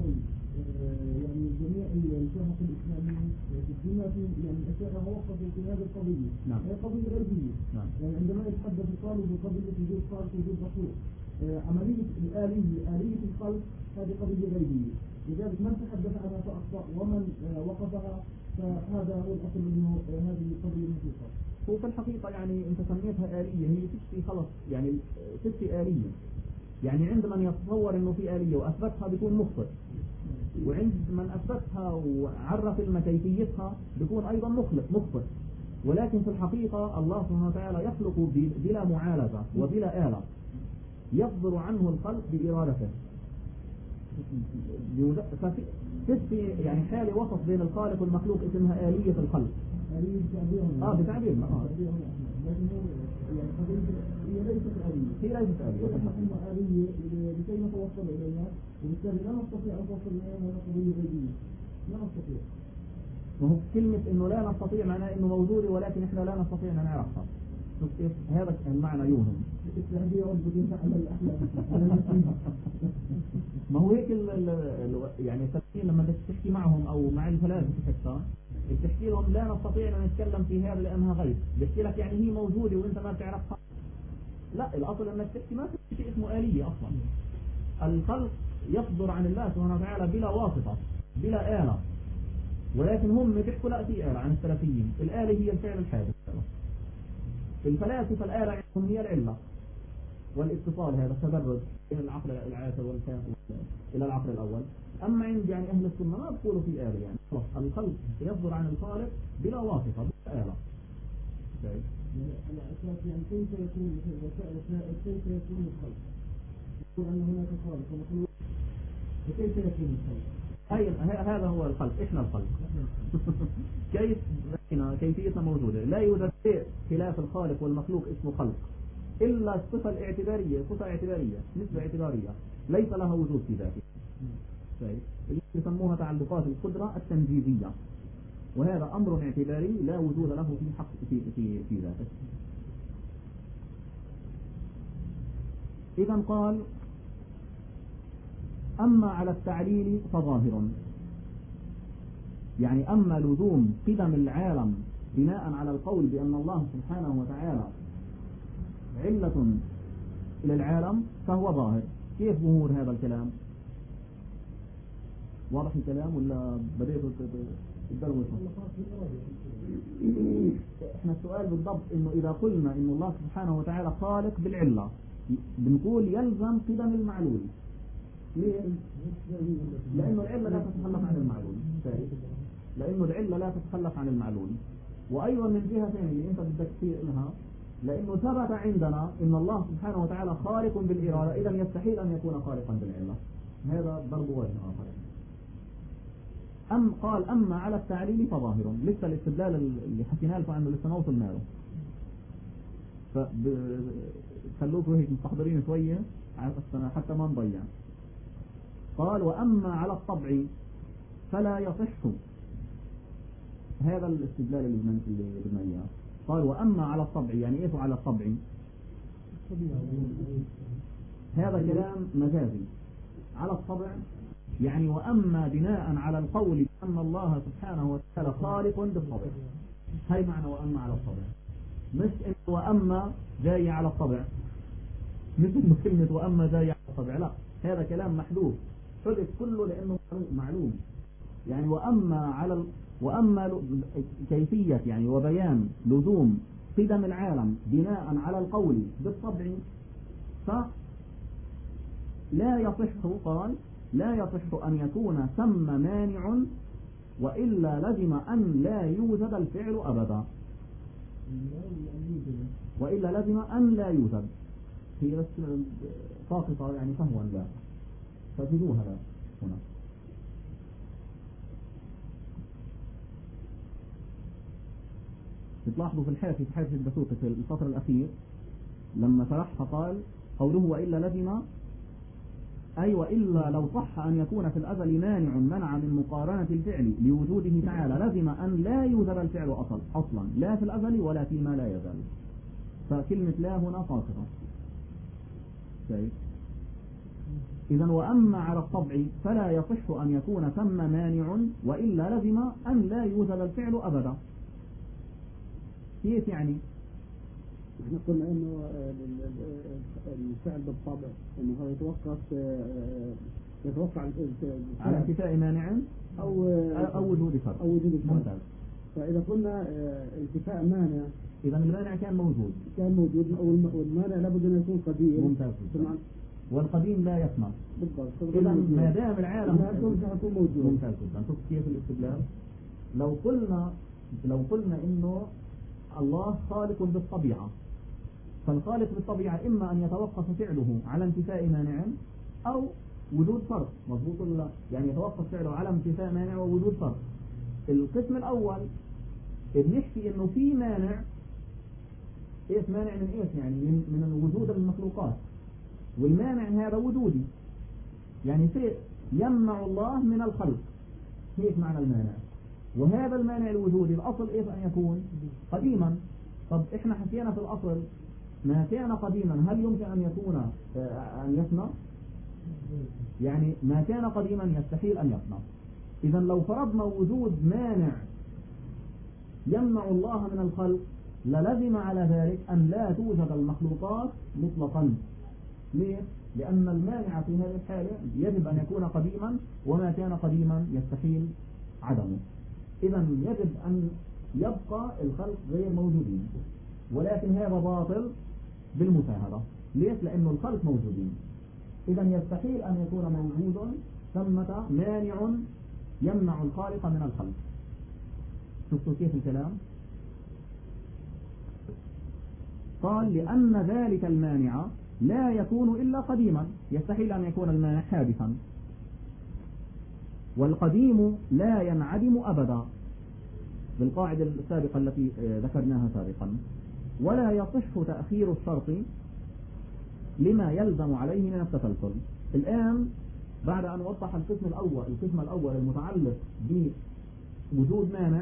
يعني جميع الشرح الإسلامي بما في يعني أشياء وقفوا في هذه القضية. نعم. هي قضية غيبية. نعم. يعني عندما يتحدث الطالب بقضية وجود خالق وجود مخلوق، عملية آلية الخلق هذه قضية غيبية، لذلك من تحدث عنها فأخطأ، ومن وقفها فهذا هو الأصل إنه هذه قضية مخلوقة. هو في الحقيقة يعني أنت سميتها آلية، هي تشتي خلص يعني تشتي آلية، يعني عند من يتصور إنه في آلية وأثبتها بيكون مخطئ، وعند من أثبتها وعرف كيفيتها بيكون أيضا مخطئ. ولكن في الحقيقة الله سبحانه وتعالى يخلق بلا معالجة وبلا آلة، يصدر عنه الخلق بإرادته. تشتي يعني حالة وسط بين الخالق والمخلوق اسمها آلية الخلق. آلية بتعبيرنا. بتعبيرنا. لكن يعني قضية هي ليست آلية. هي ليست آلية. هي آلية لكي نتوصل إليها، وبالتالي لا نستطيع أن نتوصل إليها من قضية غيبية. لا نستطيع. وهو كلمة إنه لا نستطيع معناه إنه موجودة ولكن إحنا لا نستطيع أن نعرفها. شوف كيف هذا المعنى يوهم. ما هو هيك يعني التفكير لما تحكي معهم أو مع الفلاسفة حتى بتحكي لهم لا نستطيع أن نتكلم في هذا لأنها غيب، بحكي لك يعني هي موجودة وأنت ما بتعرفها. لا، الأصل أنك تحكي ما في شيء اسمه آلية أصلا. الخلق يصدر عن الله سبحانه وتعالى بلا واسطة بلا آلة، ولكن هم بيحكوا لا في آلة. عن السلفيين الآلة هي الفعل الحادث. الفلاسفة الآلة عندهم هي العلة والاتصال، هذا التدرج بين العقل العاشر والثاني إلى العقل الأول. أما عند يعني أهل السنة ما بيقولوا في آلة، يعني خلاص الخلق يصدر عن الخالق بلا واسطة بلا آلة. على أساس يعني كيف يكون كيف يكون الخلق؟ يقول أن هناك خالق ومخلوق، وكيف يكون الخلق؟ هذا هو الخلق، إحنا الخلق. كيفيتنا موجودة، لا يوجد شيء خلاف الخالق والمخلوق اسمه خلق إلا الصفة الاعتبارية، صفة اعتبارية، نسبة اعتبارية ليس لها وجود في ذاته. اللي يسموها تعلقات القدرة التنجيزية، وهذا أمر اعتباري لا وجود له في حق في ذاته. إذا قال أما على التعليل فظاهر، يعني أما لزوم قدم العالم بناء على القول بأن الله سبحانه وتعالى علة إلى العالم فهو ظاهر. كيف ظهور هذا الكلام؟ واضح الكلام ولا بديت الدروس؟ احنا السؤال بالضبط انه اذا قلنا ان الله سبحانه وتعالى خالق بالعلة بنقول يلزم قدم المعلول. ليه؟ لانه العلة لا تتخلف عن المعلول، لانه العلة لا تتخلف عن المعلول. وايضا من جهة ثانية اللي انت بدك تصير لها، لانه ثبت عندنا ان الله سبحانه وتعالى خالق بالإرادة، اذا يستحيل ان يكون خالقا بالعلة. هذا ضرب وجه اخر. قال أما على التعليل فظاهر، لسه الاستدلال اللي حكينا لكم عنه لسه ما وصلنا له، فخلوكم هيك مستحضرين شوية حتى ما نضيع. قال وأما على الطبع فلا يصح، هذا الاستدلال اللي بدنا إياه. قال وأما على الطبع، يعني إيه على الطبع؟ هذا كلام مجازي. على الطبع يعني وأما بناء على القول بأن الله سبحانه وتعالى خالق بالطبع. هاي معنى وأما على الطبع، مش إنه وأما جاي على الطبع، مش إنه كلمة وأما جاي على الطبع، لا، هذا كلام محذوف، حدث كله لأنه معلوم. يعني وأما كيفية يعني وبيان لزوم قدم العالم بناء على القول بالطبع فلا يصح. قال لا يصح أن يكون ثم مانع، وإلا لزم أن لا يوجد الفعل أبدا. وإلا لزم أن لا يوجد، هي بس ساقطة يعني فهوا لا فزدوها لا هنا. تلاحظوا في الحاشية في حاشية الدسوقي في السطر الأخير لما شرحها قال قوله وإلا لزم، أي وإلا لو صح أن يكون في الأزل مانع منع من مقارنة الفعل لوجوده تعالى لزم أن لا يوجد الفعل أصلا لا في الأزل ولا فيما لا يزال. فكلمة لا هنا قاصرة. إذا وأما على الطبع فلا يصح أن يكون ثم مانع وإلا لزم أن لا يوجد الفعل أبدا. كيف يعني؟ احنا قلنا انه الفعل بالطبع انه هو يتوقع على انتفاء مانع أو وجود فرق. ممتاز. فإذا قلنا انتفاء مانع، إذا المانع كان موجود والمانع لابد أن يكون قديم. ممتاز. والقديم لا يسمع. بالضبط. إذا ما دام العالم يكون موجود. ممتاز جدا. شوف كيف الاستدلال. لو قلنا إنه الله خالق بالطبيعة، فالخالق بالطبيعة إما أن يتوقف فعله على انتفاء مانع أو وجود فرق. مضبوط ولا لا؟ يعني يتوقف فعله على انتفاء مانع ووجود فرق. القسم الأول بنحكي إنه في مانع. إيش مانع من إيش؟ يعني من وجود المخلوقات، والمانع هذا وجودي، يعني شيء يمنع الله من الخلق، هيك معنى المانع. وهذا المانع الوجودي الأصل إيش أن يكون قديما. طب إحنا حكينا في الأصل ما كان قديما هل يمكن أن يكون أن يفنى؟ يعني ما كان قديما يستحيل أن يفنى. إذا لو فرضنا وجود مانع يمنع الله من الخلق للزم على ذلك أن لا توجد المخلوقات مطلقا. ليه؟ لأن المانع في هذه الحالة يجب أن يكون قديما، وما كان قديما يستحيل عدمه. إذا يجب أن يبقى الخلق غير موجودين، ولكن هذا باطل بالمشاهدة. ليش؟ لأنه الخلق موجودين. إذا يستحيل أن يكون موجود ثمة مانع يمنع الخالق من الخلق. شفتوا كيف الكلام؟ قال لأن ذلك المانع لا يكون إلا قديما، يستحيل أن يكون المانع حادثا. والقديم لا ينعدم أبدا بالقاعدة السابقة التي ذكرناها سابقا. ولا يصح تأخير الشرط لما يلزم عليه من التسلسل. الآن بعد أن وضح القسم الأول المتعلق بوجود مانع،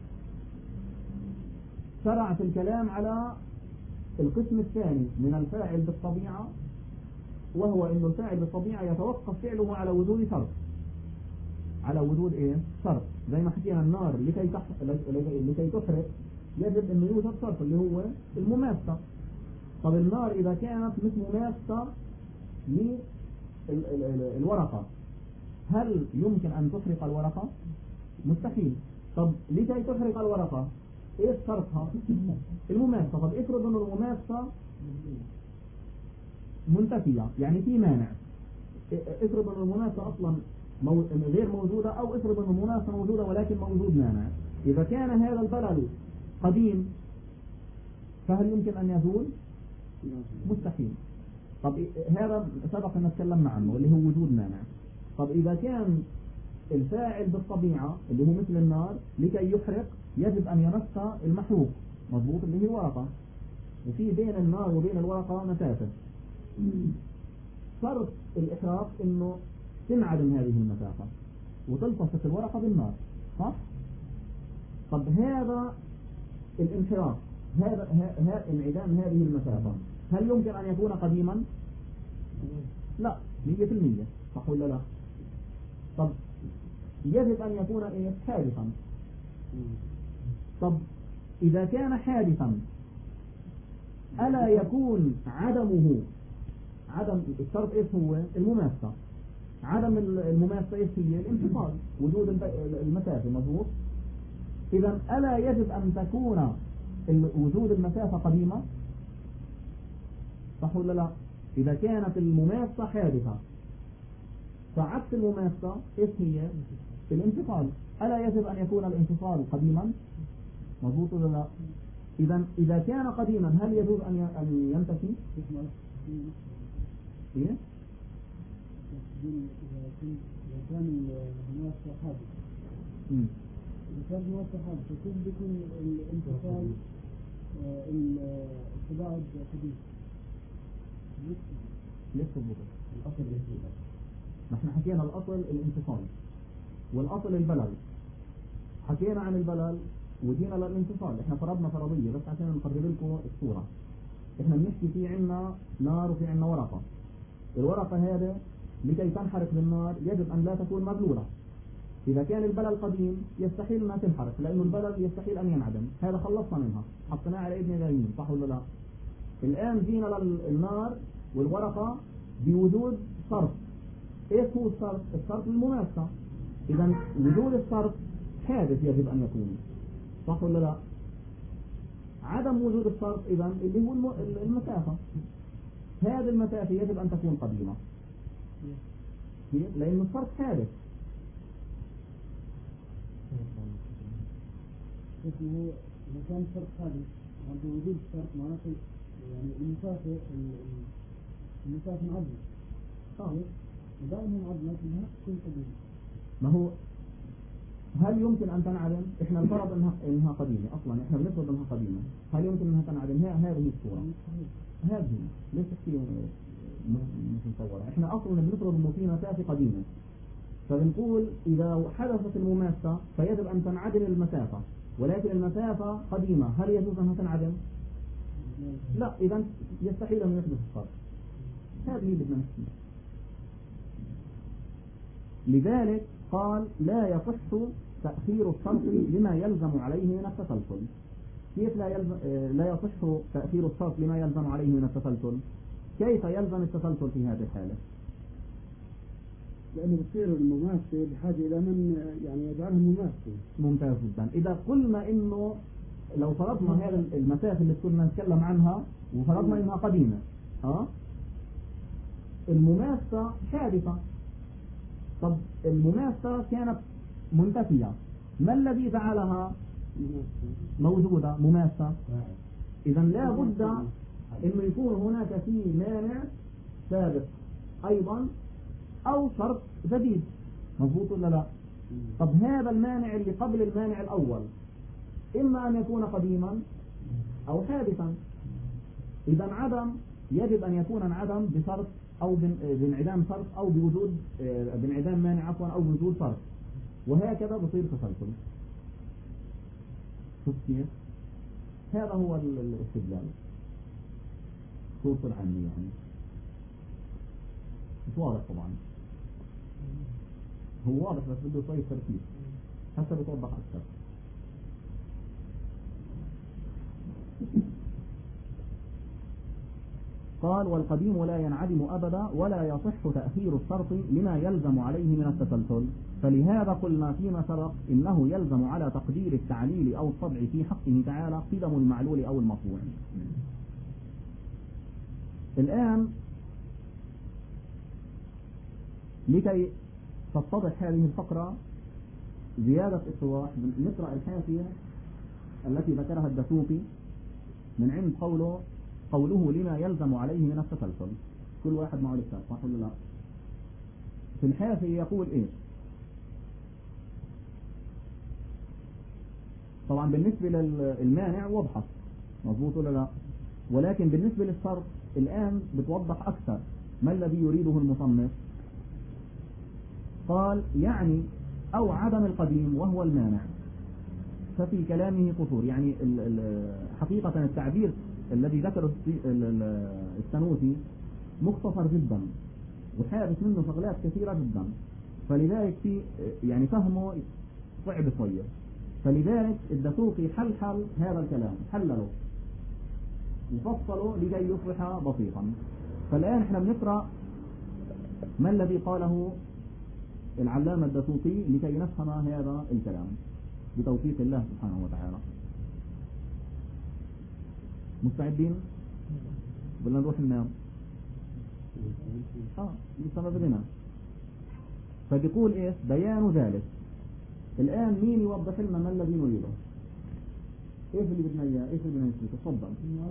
شرع في الكلام على القسم الثاني من الفاعل بالطبيعة، وهو إنه الفاعل بالطبيعة يتوقف فعله على وجود شرط. على وجود إيه؟ شرط. زي ما حكينا النار لكي تحرق يجب أنه يوجد شرط اللي هو المماسة. طب النار إذا كانت مش مماسة للورقة هل يمكن أن تحرق الورقة؟ مستحيل. طب لكي تحرق الورقة إيش شرطها؟ المماسة. طب افرض أن المماسة منتفية، يعني في مانع. افرض أن المماسة أصلا غير موجودة، أو افرض أن المماسة موجودة ولكن موجود مانع. إذا كان هذا البلل قديم فهل يمكن أن يزول؟ مستحيل. طب هذا سبق أن نتكلمنا عنه اللي هو وجود مانع. طب إذا كان الفاعل بالطبيعة اللي هو مثل النار لكي يحرق يجب أن يمس المحروق، مضبوط، اللي هي الورقة، وفي بين النار وبين الورقة مسافة. شرط الإحراق إنه تنعدم هذه المسافة وتلتصق الورقة بالنار، صح؟ طب هذا الانحراف، هذا انعدام هذه المسافة هل يمكن أن يكون قديما؟ لا، 100%، صح ولا لا؟ طب يجب أن يكون حادثا. طب إذا كان حادثا ألا يكون عدم الشرط إيش هو؟ المماسة. عدم المماسة إيش هي؟ الانفصال، وجود المسافة، مضبوط. إذا ألا يجب أن تكون وجود المسافة قديمة؟ صح ولا لا؟ إذا كانت المماسة حادثة فعكس المماسة إيش هي؟ الانفصال. ألا يجب أن يكون الانفصال قديما؟ مضبوط ولا لا؟ إذا كان قديما هل يجوز أن ينتفي؟ إيه؟ إذا كان المماسة حادثة، إذا كان المماسة حادثة كيف بيكون الانفصال التباعد قديم؟ ليش تضبط؟ الأصل ليش؟ نحن حكينا الأصل الانفصال والأصل البلل. حكينا عن البلل وجينا للانفصال. احنا فرضنا فرضية بس عشان نقرب لكم الصورة. احنا بنحكي في عنا نار وفي عنا ورقة. الورقة هذا لكي تنحرق بالنار يجب أن لا تكون مبلولة. إذا كان البلل قديم يستحيل أنها تنحرق، لأنه البلل يستحيل أن ينعدم، هذا خلصنا منها، حطيناها على إذن غيرين، صح ولا لا؟ الآن جينا للنار والورقة بوجود صرف. إيش هو الصرف؟ الصرف المماسة. إذا وجود الصرف حادث يجب أن يكون، صح ولا لا؟ عدم وجود الصرف إذا اللي هو المسافة، هذه المسافة يجب أن تكون قديمة، لأن الصرف حادث. اسمه مكان فرق حادث عند وجود فرق معناته يعني المسافة معدلة صحيح ودائما معدلة لكنها تكون قديمة. ما هو هل يمكن أن تنعدم؟ إحنا نفرض إنها قديمة أصلا، إحنا بنفرض إنها قديمة، هل يمكن إنها تنعدم؟ هذه الصورة، هذه ليش تحكي مش مصورة. إحنا أصلا بنفرض إنه في مسافة قديمة، فبنقول إذا حدثت المماسة فيجب أن تنعدم المسافة، ولكن المسافة قديمة، هل يجوز أنها تنعدم؟ لا، إذا يستحيل أن يحدث الصرف. هذه اللي بدنا نحكيها. لذلك قال لا يصح تأخير الصرف لما يلزم عليه من التسلسل. كيف لا يصح تأخير الصرف لما يلزم عليه من التسلسل؟ كيف يلزم التسلسل في هذه الحالة؟ لأنه بتصير المماثل بحاجة إلى من يعني يجعلها مماثل. ممتاز جدا. إذا قلنا إنه لو فرضنا هذه المسافة اللي كنا نتكلم عنها وفرضنا إنها قديمة، المماسة حادثة. طب المماسة كانت منتفية، ما الذي جعلها موجودة مماسة؟ إذا لا بد إنه يكون هناك في مانع سابق أيضا أو شرط جديد، مضبوط ولا لا؟ طب هذا المانع اللي قبل المانع الأول إما أن يكون قديما أو حادثا. إذا عدم يجب أن يكون عدم بشرط أو بانعدام شرط أو بوجود بانعدام مانع عفوا أو بوجود شرط، وهكذا بصير تسلسل. شوف كيف؟ هذا هو الاستدلال صورة العامية، يعني مش واضح طبعا، هو واضح بس بده شوية تركيز حتى بتوضح أكثر. قال والقديم لا ينعدم أبدا ولا يصح تأخير الشرط لما يلزم عليه من التسلسل، فلهذا قلنا فيما سبق إنه يلزم على تقدير التعليل أو الطبع في حقه تعالى قدم المعلول أو المطبوع. الآن لكي تتضح هذه الفقرة زيادة اتضاح نقرأ الحاشية التي ذكرها الدسوقي من عند قوله لما يلزم عليه من التسلسل. كل واحد معه الكتاب صح ولا لا؟ في الحاشية يقول إيه؟ طبعا بالنسبة للمانع وضحت، مضبوط ولا لا؟ ولكن بالنسبة للشرط الآن بتوضح أكثر. ما الذي يريده المصنف؟ قال يعني أو عدم القديم وهو المانع، ففي كلامه قصور. يعني حقيقة التعبير الذي ذكره السنوسي مختصر جدا وحادث منه شغلات كثيرة جدا، فلذلك في يعني فهمه صعب شوية، فلذلك الدسوقي حل هذا الكلام، حلله وفصله لكي يصبح بسيطا. فالآن احنا بنقرأ ما الذي قاله العلامة الدسوقي لكي نفهم هذا الكلام بتوفيق الله سبحانه وتعالى. مستعدين؟ بدنا نروح ننام؟ لسه ما بدنا. فبيقول ايش؟ بيان ذلك. الآن مين يوضح لنا ما الذي نريده؟ ايش اللي بدنا اياه؟ ايش اللي بدنا نسويه؟ تفضل.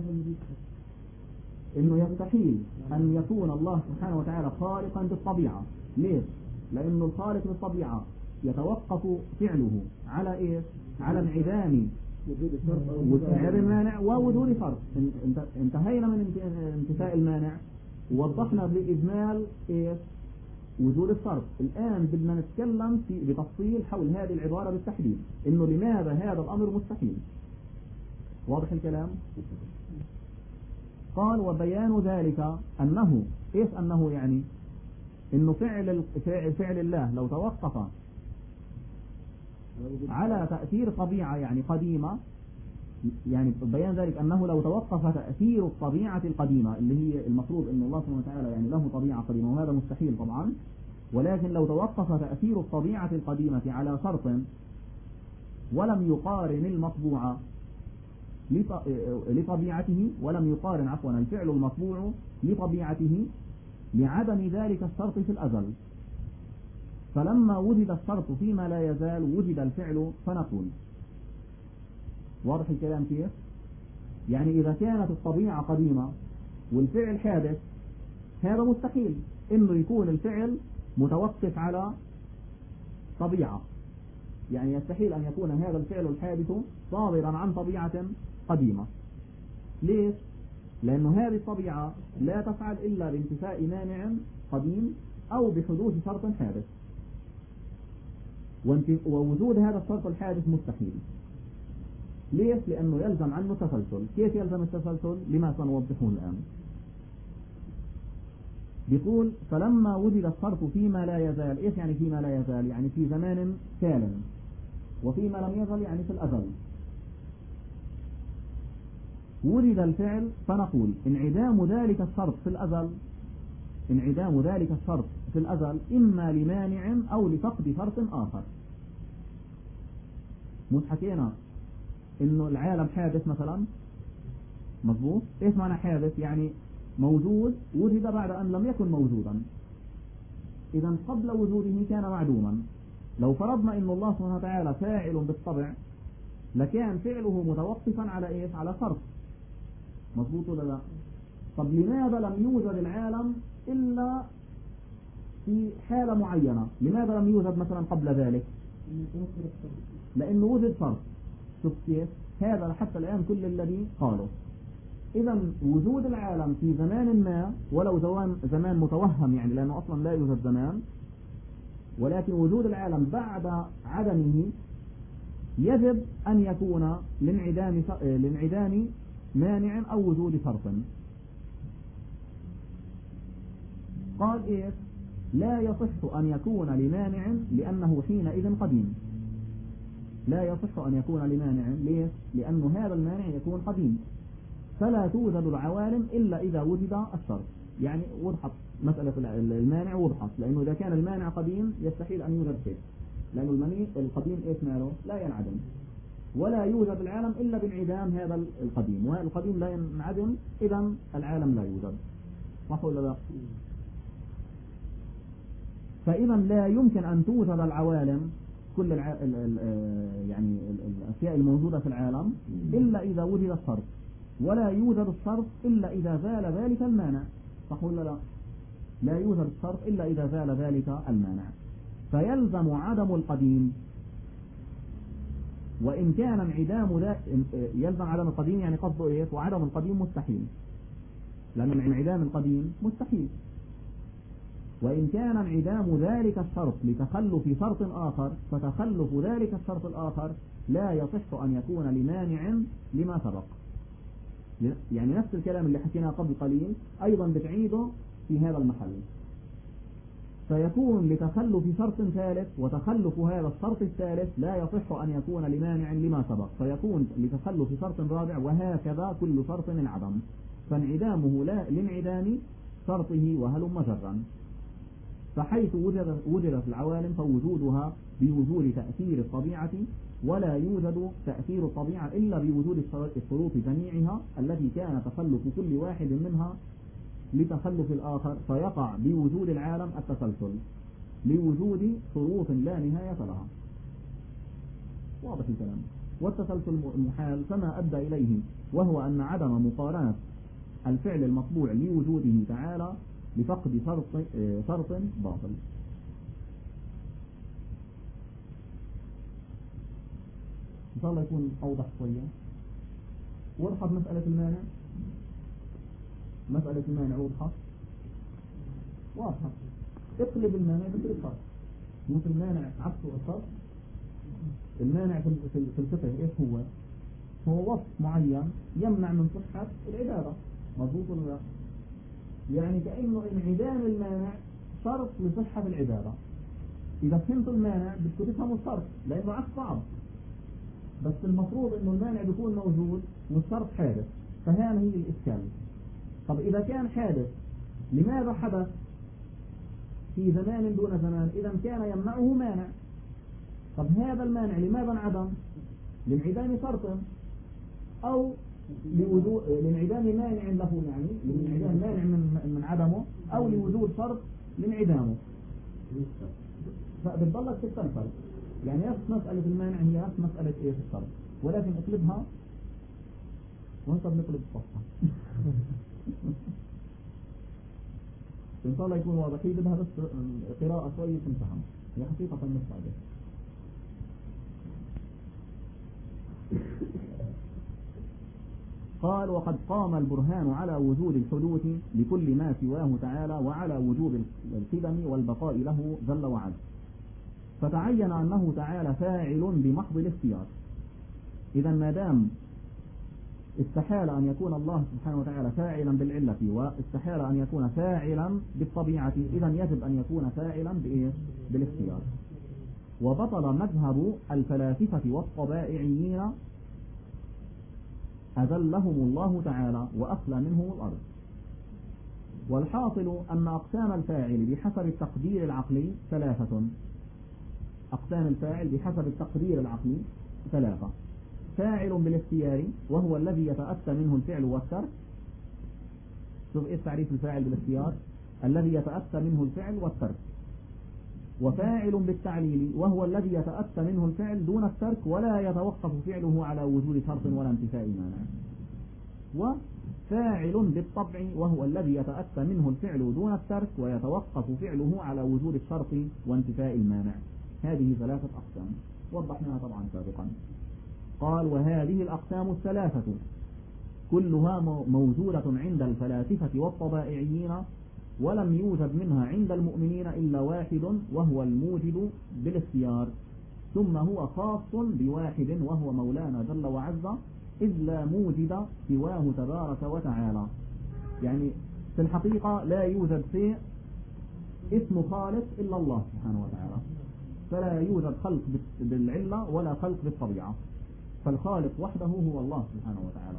انه يستحيل ان يكون الله سبحانه وتعالى خالقا بالطبيعة. ليش؟ لانه الخالق بالطبيعة يتوقف فعله على ايش؟ على انعدام وجود المانع ووجود فرق. انتهينا من انتفاء المانع ووضحنا بالإجمال ايش؟ وجود الصرف. الآن بدنا نتكلم بتفصيل حول هذه العبارة بالتحديد، انه لماذا هذا الامر مستحيل. واضح الكلام؟ قال وبيان ذلك انه ايش؟ انه يعني إنه فعل الله لو توقف على تأثير طبيعة يعني قديمة، يعني بيان ذلك أنه لو توقف تأثير الطبيعة القديمة اللي هي المفروض أن الله سبحانه وتعالى يعني له طبيعة قديمة، وهذا مستحيل طبعا، ولكن لو توقف تأثير الطبيعة القديمة على شرط ولم يقارن المطبوع لطبيعته، ولم يقارن الفعل المطبوع لطبيعته لعدم ذلك الشرط في الأزل، فلما وجد الشرط فيما لا يزال وجد الفعل فنقول. واضح الكلام كيف؟ يعني إذا كانت الطبيعة قديمة والفعل حادث، هذا مستحيل إنه يكون الفعل متوقف على طبيعة، يعني يستحيل أن يكون هذا الفعل الحادث صادرا عن طبيعة قديمة. ليش؟ لأنه هذه الطبيعة لا تفعل إلا بانتفاء مانع قديم أو بحدوث شرط حادث، ووجود هذا الشرط الحادث مستحيل. ليش؟ لأنه يلزم عنه تسلسل. كيف يلزم التسلسل؟ لما سنوضحه الآن. بيقول فلما وجد الشرط فيما لا يزال. إيش يعني فيما لا يزال؟ يعني في زمان سالم، وفيما لم يزل يعني في الأزل. وجد الفعل فنقول انعدام ذلك الشرط في الأزل إما لمانع أو لفقد شرط آخر. مش حكينا إنه العالم حادث مثلا؟ مظبوط. إيش معنى حادث؟ يعني موجود وجد بعد أن لم يكن موجودا، إذا قبل وجوده كان معدوما. لو فرضنا إن الله سبحانه وتعالى فاعل بالطبع لكان فعله متوقفا على إيش؟ على شرط. مظبوط ولا لا؟ طب لماذا لم يوجد العالم إلا في حالة معينة؟ لماذا لم يوجد مثلا قبل ذلك؟ لأنه وجد شرط. شوف كيف؟ هذا حتى الآن كل الذي قالوا. إذا وجود العالم في زمان ما، ولو زمان متوهم يعني لأنه أصلا لا يوجد زمان، ولكن وجود العالم بعد عدمه يجب أن يكون لانعدام مانع أو وجود شرط. قال إيه؟ لا يصح أن يكون لمانع لأنه حينئذ قديم. لا يصح أن يكون لمانع. ليه؟ لأنه هذا المانع يكون قديم، فلا توجد العوالم إلا إذا وجد الشرط. يعني وضحت مسألة المانع، وضحت، لأنه إذا كان المانع قديم يستحيل أن يوجد شيء، لأنه القديم إيش ماله؟ لا ينعدم، ولا يوجد العالم إلا بانعدام هذا القديم، والقديم لا ينعدم، إذا العالم لا يوجد. صح ولا لا؟ فإذا لا يمكن أن توجد العوالم كل يعني الأشياء الموجودة في العالم إلا إذا وجد الشرط، ولا يوجد الشرط إلا إذا زال ذلك المانع. صح ولا لا؟ لا يوجد الشرط إلا إذا زال ذلك المانع، فيلزم عدم القديم. وإن كان انعدام يلزم عدم القديم، يعني قصده إيه؟ وعدم القديم مستحيل، لأن انعدام القديم مستحيل. وإن كان انعدام ذلك الشرط لتخلف شرط آخر، فتخلف ذلك الشرط الآخر لا يصح أن يكون لمانع لما سبق. يعني نفس الكلام اللي حكيناه قبل قليل أيضا بتعيده في هذا المحل. فيكون لتخلف شرط ثالث، وتخلف هذا الشرط الثالث لا يصح أن يكون لمانع لما سبق، فيكون لتخلف شرط رابع، وهكذا كل شرط انعدم، فانعدامه لا لانعدام شرطه وهلم جرا. فحيث وجدت العوالم فوجودها بوجود تأثير الطبيعة، ولا يوجد تأثير الطبيعة إلا بوجود الشروط جميعها التي كان تخلف كل واحد منها لتخلف الآخر، فيقع بوجود العالم التسلسل لوجود شروط لا نهاية لها. واضح الكلام. والتسلسل محال فما أدى إليه، وهو أن عدم مقارنة الفعل المطبوع لوجوده تعالى لفقد شرط باطل. إن شاء الله يكون أوضح شوية. وضحت مسألة المانع؟ مسألة المانع وضحت؟ واضحة. اقلب المانع مثل الشرط. مثل المانع عكسه الشرط. المانع في الفقه إيش هو؟ هو وصف معين يمنع من صحة العبادة. مضبوط ولا لا؟ يعني كأنه انعدام المانع شرط لصحة العبادة. إذا فهمتوا المانع بدكم تفهموا الشرط، لأنه عكس صعب، بس المفروض إنه المانع بيكون موجود والشرط حادث، فهذا هي الإشكال. طب إذا كان حادث لماذا حدث في زمان دون زمان؟ إذا كان يمنعه مانع. طب هذا المانع لماذا انعدم؟ لانعدام شرط، أو لانعدام مانع له، يعني لانعدام مانع من عدمه، أو لوجود شرط لانعدامه. فبتضلك تستنفر، يعني نفس مسألة المانع هي نفس مسألة إيه في الشرط، ولكن اقلبها وانت بنقلب الصفحة. إن شاء الله يكون واضح. هي بدها بس قراءة شوية تنفهم، هي حقيقة مش صعبة. قال: وقد قام البرهان على وجود الحدوث لكل ما سواه تعالى، وعلى وجود القدم والبقاء له جل وعلا، فتعين أنه تعالى فاعل بمحض الاختيار. إذا ما دام استحال أن يكون الله سبحانه وتعالى فاعلا بالعلة، واستحال أن يكون فاعلا بالطبيعة، إذا يجب أن يكون فاعلا بالاختيار. وبطل مذهب الفلاسفة والطبائعيين أذلهم الله تعالى وأخلى منهم الأرض. والحاصل أن أقسام الفاعل بحسب التقدير العقلي ثلاثة. أقسام الفاعل بحسب التقدير العقلي ثلاثة: فاعل بالاختيار وهو الذي يتأتى منه الفعل والترك. شوف إيه تعريف الفاعل بالاختيار؟ الذي يتأتى منه الفعل والترك. وفاعل بالتعليل وهو الذي يتأتى منه الفعل دون الترك ولا يتوقف فعله على وجود شرط ولا انتفاء مانع. وفاعل بالطبع وهو الذي يتأتى منه الفعل دون الترك ويتوقف فعله على وجود الشرط وانتفاء المانع. هذه ثلاثة أقسام وضحناها طبعا سابقا. قال: وهذه الأقسام الثلاثة كلها موجودة عند الفلاسفة والطبائعيين، ولم يوجد منها عند المؤمنين إلا واحد وهو الموجد بالاختيار، ثم هو خاص بواحد وهو مولانا جل وعز، إذ لا موجد سواه تبارك وتعالى. يعني في الحقيقة لا يوجد شيء اسم خالق إلا الله سبحانه وتعالى، فلا يوجد خلق بالعلة ولا خلق بالطبيعة، فالخالق وحده هو الله سبحانه وتعالى.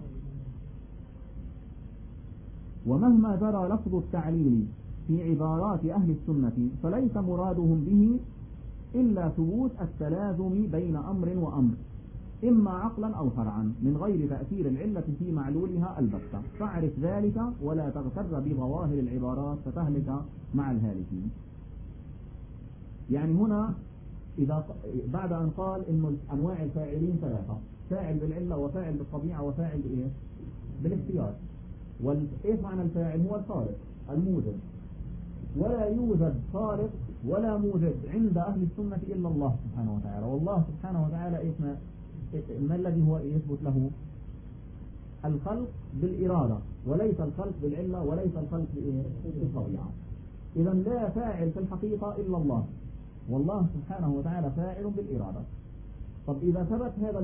ومهما جرى لفظ التعليل في عبارات أهل السنة فليس مرادهم به إلا ثبوت التلازم بين أمر وأمر، إما عقلا أو شرعا، من غير تأثير العلة في معلولها البتة. فاعرف ذلك ولا تغتر بظواهر العبارات فتهلك مع الهالكين. يعني هنا إذا بعد أن قال إنه أنواع الفاعلين ثلاثة: فاعل بالعلة وفاعل بالطبيعة وفاعل بإيه؟ بالاختيار. وإيش معنى الفاعل؟ هو الخالق الموجد، ولا يوجد خالق ولا موجد عند أهل السنة إلا الله سبحانه وتعالى. والله سبحانه وتعالى إيش ما الذي هو يثبت له؟ الخلق بالإرادة، وليس الخلق بالعلة وليس الخلق بالطبيعة. إذا لا فاعل في الحقيقة إلا الله، والله سبحانه وتعالى فاعل بالإرادة. طب إذا ثبت هذا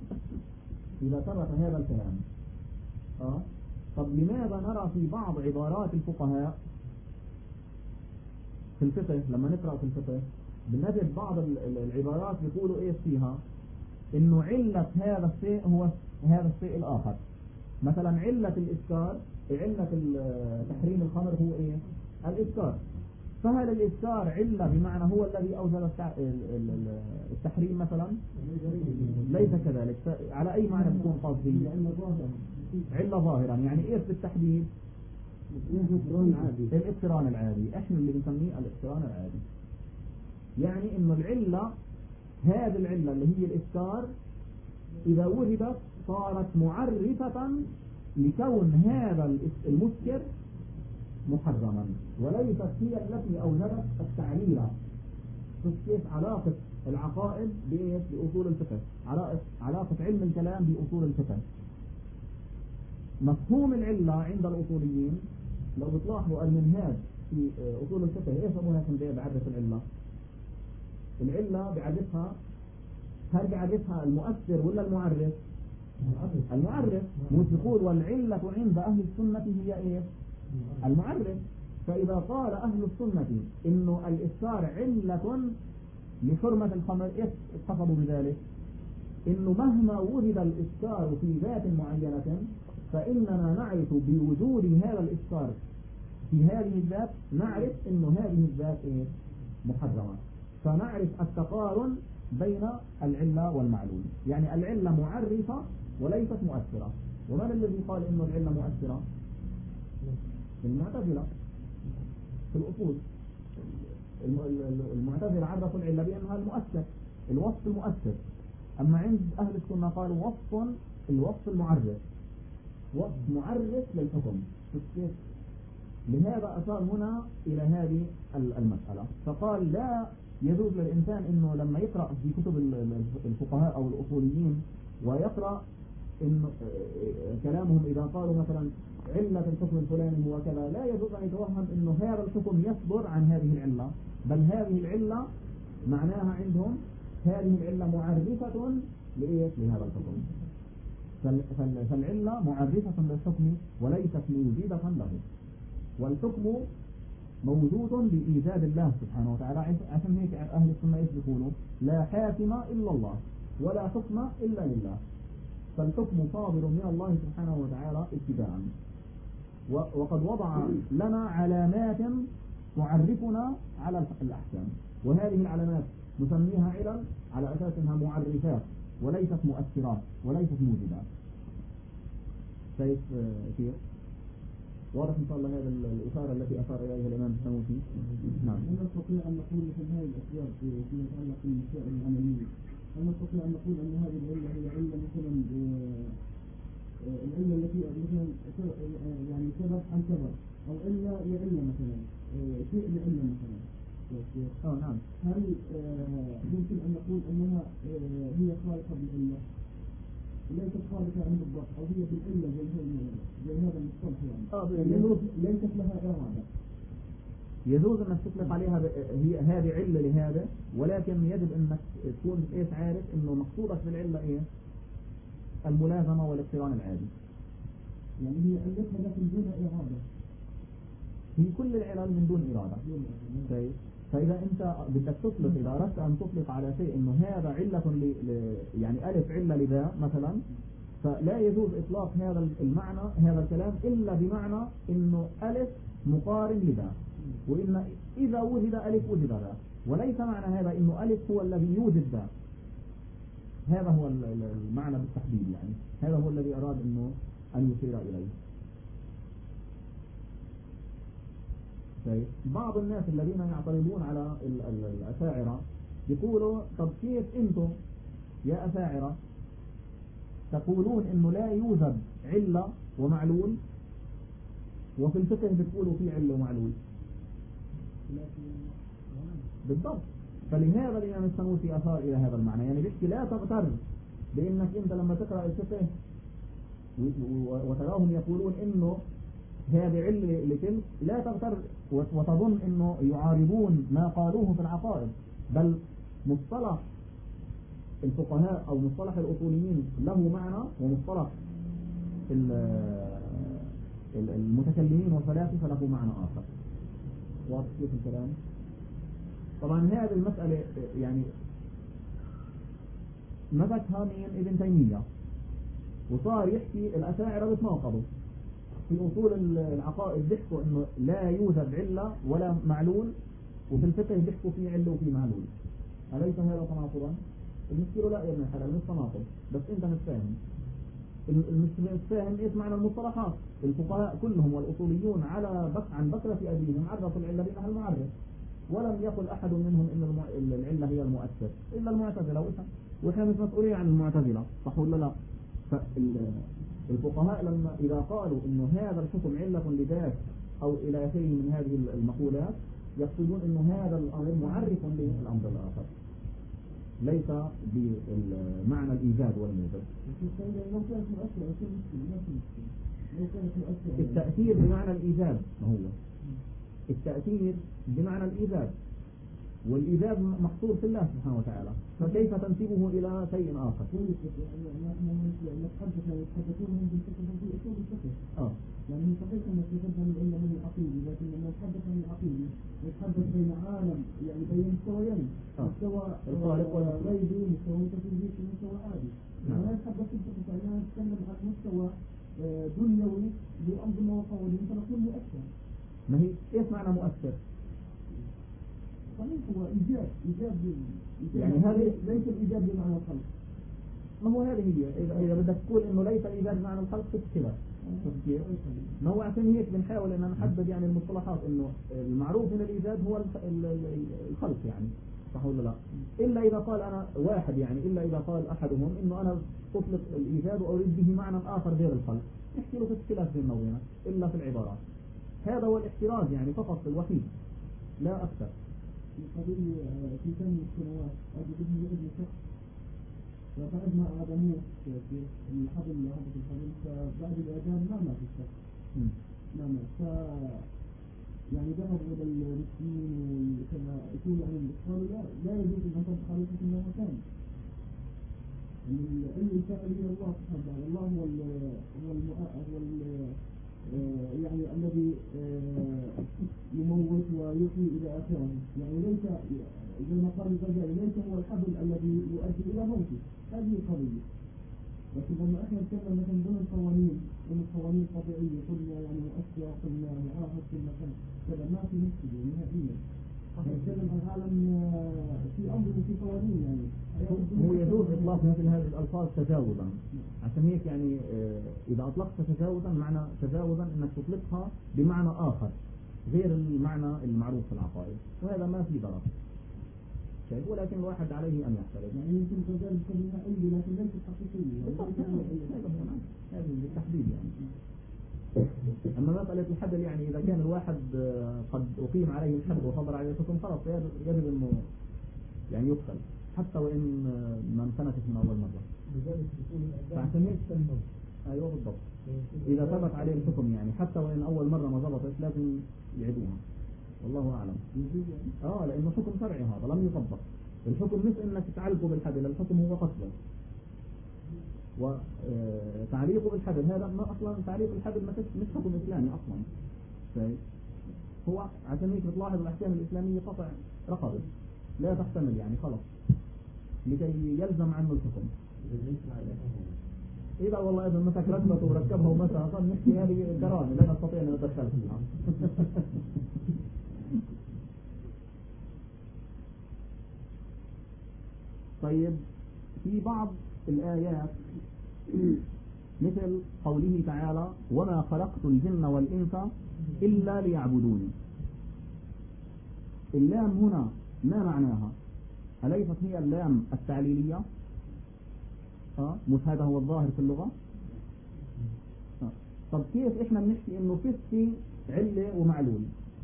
الكلام طب لماذا نرى في بعض عبارات الفقهاء في الفقه، لما نقرأ في الفقه بنجد بعض العبارات يقولوا إيش فيها؟ إنه علة هذا الشيء هو هذا الشيء الآخر. مثلا علة الإسكار، علة تحريم الخمر هو إيه؟ الإسكار. فهل الإسكار علة بمعنى هو الذي أوجد التحريم مثلا؟ ليس كذلك. على أي معنى تكون قصدي؟ علة ظاهرا. يعني إيش بالتحديد؟ الاقتران العادي، احنا اللي بنسميه الاقتران العادي. يعني انه العلة، هذه العلة اللي هي الإسكار، إذا وجدت صارت معرفة لكون هذا المسكر محرما، وليست هي التي أوجدت التعليل. كيف علاقة العقائد بأصول الفقه، علاقة علم الكلام بأصول الفقه. مفهوم العلة عند الأصوليين لو بتلاحظوا المنهاج في أصول الفقه إيش هو بعرف العلة؟ العلة بعرفها، هل بعرفها المؤثر ولا المعرف؟ المعرف. مش يقول والعلة عند أهل السنة هي إيه؟ المعرف. فإذا قال أهل السنة إنه الإسكار علة لحرمة الخمر اتخذوا بذلك إنه مهما وجد الإسكار في ذات معينة فإننا نعرف بوجود هذا الإسكار في هذه الذات، نعرف إنه هذه الذات محرمة، فنعرف التقارن بين العلة والمعلول. يعني العلة معرفة وليست مؤثرة. ومن الذي قال إنه العلة مؤثرة؟ المعتزلة في الأصول. المعتزلة عرفوا العلة بأنها المؤثر، الوصف المؤثر. أما عند أهل السنة قالوا الوصف المعرف، وصف معرف للحكم. لهذا أشار هنا إلى هذه المسألة، فقال لا يجوز للإنسان إنه لما يقرأ في كتب الفقهاء أو الأصوليين ويقرأ إنه كلامهم إذا قالوا مثلا علة الحكم الفلاني هو كذا، لا يجوز أن يتوهم إنه هذا الحكم يصدر عن هذه العلة، بل هذه العلة معناها عندهم هذه العلة معرفة لهذا الحكم. فالعلة معرفة للحكم وليست موجودة له، والحكم موجود بإيجاد الله سبحانه وتعالى. عشان هيك أهل السنة يقولوا لا حاكم إلا الله ولا حكم إلا لله، فالحكم صادر من الله سبحانه وتعالى ابتداء، وقد وضع لنا علامات تعرفنا على الأحكام، وهذه العلامات نسميها علل على أساس أنها معرفات وليست مؤثرات وليست موجودات. كيف واضح إن شاء الله هذا الإشارة التي أشار إليها الإمام السنوسي؟ نعم. هل نستطيع أن نقول مثل هذه الأسباب في يتعلق بالمسائل العملية، هل نستطيع أن نقول أن هذه العلة هي علة مثلا العلة التي مثلا يعني سبب عن سبب، أو علة لعلة مثلا شيء لعلة مثلا؟ نعم. هل يمكن أن نقول أنها هي خالقة بالعلة ليست خالقة عند الضبط، أو هي بالعلة زي هذا المصطلح يعني ليست لها إرادة؟ يجوز أنك تطلق عليها هي هذه علة لهذا، ولكن يجب أنك تكون عارف إنه مقصودك بالعلة إيه؟ الملازمة والاقتران العادي. يعني هي علتها لكن دون إرادة. هي كل العلل من دون إرادة. فإذا أنت بدك تطلق، إذا أردت أن تطلق على شيء إنه هذا علة يعني ألف علة لذا مثلا، فلا يجوز إطلاق هذا المعنى هذا الكلام إلا بمعنى إنه ألف مقارن لذا، وإن إذا وجد ألف وجد ذا، وليس معنى هذا إنه ألف هو الذي يوجد ذا. هذا هو المعنى بالتحديد، يعني هذا هو الذي أراد إنه أن يشير إليه. بعض الناس الذين يعترضون على الأشاعرة يقولوا طب كيف أنتم يا أشاعرة تقولون إنه لا يوجد علة ومعلول، وفي الفقه بتقولوا في علة ومعلول؟ بالضبط. فلهذا الإمام السنوسي أشار إلى هذا المعنى، يعني بيحكي لا تغتر بأنك أنت لما تقرأ الفقه وتراهم يقولون إنه هذه علة لتلك، لا تغتر وتظن إنه يعارضون ما قالوه في العقائد، بل مصطلح الفقهاء أو مصطلح الأصوليين له معنى، ومصطلح المتكلمين والفلاسفة له معنى آخر. واضح كيف الكلام؟ طبعا هذه المسألة يعني مسكها من ابن تيمية، وصار يحكي الأشاعرة بتناقضوا في أصول العقائد، بيحكوا إنه لا يوجد علة ولا معلول، وفي الفقه بيحكوا في علة وفي معلول. أليس هذا تناقضا؟ المشكلة لا يا ابن الحلال مش تناقض، بس أنت مش فاهم. مش فاهم إيش معنى المصطلحات. الفقهاء كلهم والأصوليون عن بكرة أبيهم عرفوا العلة بأنها المعرف، ولم يقل أحد منهم إن العلة هي المؤثر إلا المعتزلة، وإحنا مش مسؤولين عن المعتزلة، صح ولا لا؟ فالفقهاء لما إذا قالوا إنه هذا الحكم علة لذات أو إلى شيء من هذه المقولات، يقصدون إنه هذا الأمر معرف للأمر الآخر، ليس بمعنى الإيجاد والموجب. التأثير بمعنى الإيجاد، ما هو التأثير بمعنى الإيجاد، والإيجاد محصور في الله سبحانه وتعالى، فكيف تنسبه إلى شيء آخر؟ يتحدثون بالفقه في أصول الفقه. يعني صحيح أن يتحدث عن العلم من العقيدة، لكن لما يتحدث عن العقيدة يتحدث بين عالم، يعني بين مستويين، مستوى غيبي، مستوى ميتافيزيقي، مستوى عادي. لا يتحدث في الفقه، فإنها تتكلم عن مستوى دنيوي بأنظمة وقوانين فنقول مؤثر. ما هي إيش معنى مؤثر؟ صحيح هو إيجاب يعني هذه ليس الإيجاب بمعنى الخلق. ما هو هذه هي، إذا بدك تقول إنه ليس الإيجاد معنى الخلق في اختلاف. ما هو عشان هيك بنحاول إن نحدد يعني المصطلحات، إنه المعروف من الإيجاد هو الخلق، يعني صح ولا لا؟ إلا إذا قال أنا واحد، يعني إلا إذا قال أحدهم إنه أنا أطلق الإيجاد وأريد به معنى آخر غير الخلق، نحكي له في اختلاف بيننا وبينه إلا في العبارات. هذا هو الاحتراز يعني فقط الوحيد لا أكثر. القضية في ثاني السنوات أجد ابن شخص، فبعد ما أعلموه في الحبل لهذا الحبل، فبعد الإعدام ما مات الشخص، ما مات. يعني ذهبوا إلى المسلمين وكذا يقول يعني قالوا لا يجوز أن تنطق عليه في مكان. يعني الفاعل هي الله سبحانه وتعالى، الله هو يعني الذي يموت ويحيي إلى آخره، يعني ليس زي ما قال الغزالي ليس هو الحبل الذي يؤدي إلى موته. هذه القضية. لكن لما احنا نتكلم مثلا ضمن القوانين الطبيعية، قلنا يعني مؤثر، قلنا معاهد، قلنا كذا، ما في مشكلة نهائيا. نتكلم عن عالم في أمر وفي قوانين، يعني هو يجوز إطلاق مثل هذه الألفاظ تجاوزا، عشان هيك يعني إذا أطلقت تجاوزا معنى تجاوزا إنك تطلقها بمعنى آخر غير المعنى المعروف في العقائد، وهذا ما في ضرر شيء، ولكن الواحد عليه أن يحترز. يعني يمكن كذلك كلمة أيدي لكن ليست حقيقية. هذا بالتحديد يعني. أما مسألة الحد، يعني إذا كان الواحد قد أقيم عليه الحد وصدر عليه الحكم خلاص يجب إنه يعني يقتل حتى وإن ما امتنكت من أول مرة. فعشان هيك أيوه بالضبط. إذا ثبت عليه الحكم يعني حتى وإن أول مرة ما ضبطت لازم يعيدوها. والله أعلم. لأنه حكم شرعي هذا لم يطبق. الحكم مش إنك تعلقه بالحد، الحكم هو قتله. وتعليقه بالحبل هذا ما أصلا تعليق الحبل مش حكم إسلامي أصلا. هو عشان هيك بتلاحظ الأحكام الإسلامية قطع رقبة لا تحتمل يعني خلص لكي يلزم عنه الحكم. إذا والله إذا مسك ركبته وركبها ومسها أصلا نحكي هذه جرائم لا نستطيع أن نتدخل فيها. طيب في بعض الآيات مثل قوله تعالى وما خلقت الجن والإنس إلا ليعبدوني، اللام هنا ما معناها؟ أليست هي اللام التعليلية؟ مش هذا هو الظاهر في اللغة؟ طب كيف إحنا بنحكي إنه في علة ومعلول؟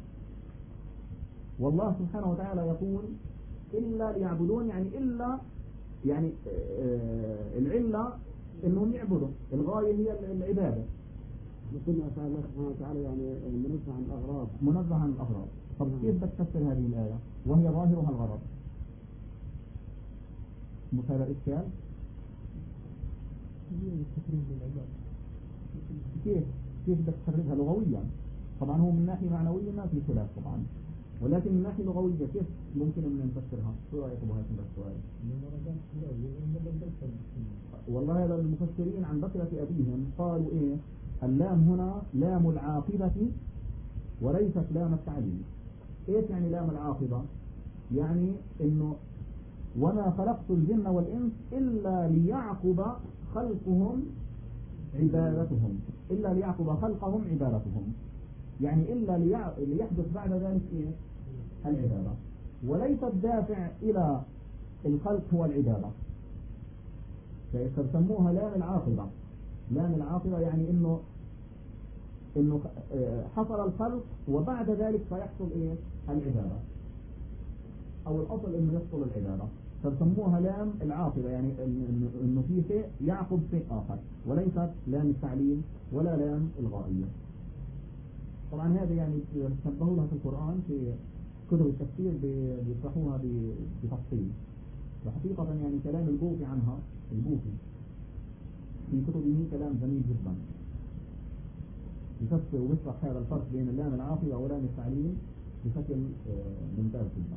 والله سبحانه وتعالى يقول إلا ليعبدون، يعني إلا يعني العلة إنهم يعبدوا، الغاية هي العبادة. وكنا الله سبحانه وتعالى يعني منزه عن الأغراض. منزه عن الأغراض. طب كيف بتفسر هذه الآية وهي ظاهرها الغرض؟ مش هذا الإشكال؟ كيف بدك تخرجها لغويا؟ طبعا هو من ناحية معنوية ما في خلاف طبعا، ولكن من ناحية لغوية كيف ممكن أن نفسرها؟ شو رأيك أبو هاشم بالسؤال؟ والله هذا المفسرين عن بكرة أبيهم قالوا إيه؟ اللام هنا لام العاقبة وليست لام التعليم. إيش يعني لام العاقبة؟ يعني إنه وما خلقت الجن والإنس إلا ليعقب خلقهم عبادتهم، إلا ليعقب خلقهم عبادتهم، يعني إلا ليحدث بعد ذلك إيه؟ العبادة، وليس الدافع إلى الخلق هو العبادة. فيسموها لام العاقبة. لام العاقبة يعني إنه حصل الخلق وبعد ذلك سيحصل إيه؟ العبادة، أو الأصل إنه يحصل العبادة، فسموها لام العاقبة، يعني إنه في شيء يعقب شيء آخر، وليست لام التعليل ولا لام الغائية. طبعا هذا يعني تنبهوا لها في القرآن في كتب التفسير بيشرحوها بتفصيل، وحقيقة يعني كلام البوفي عنها، البوفي في كتبه كلام جميل جدا يفسر ويشرح هذا الفرق بين اللام العاطفة ولام التعليل بشكل ممتاز جدا.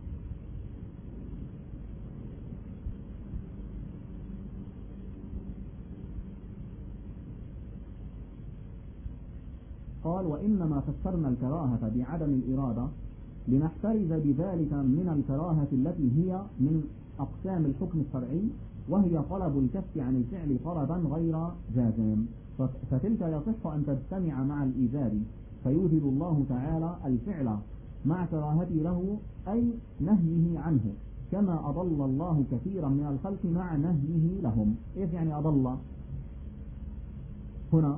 قال وإنما فسرنا الكراهة بعدم الإرادة لنحترز بذلك من الكراهة التي هي من أقسام الحكم الشرعي، وهي طلب الكف عن الفعل طلبا غير جازم، فتلك يصح أن تجتمع مع الإيجاب فيوجد الله تعالى الفعل مع كراهته له أي نهيه عنه، كما أضل الله كثيرا من الخلق مع نهيه لهم. إيش يعني أضل هنا؟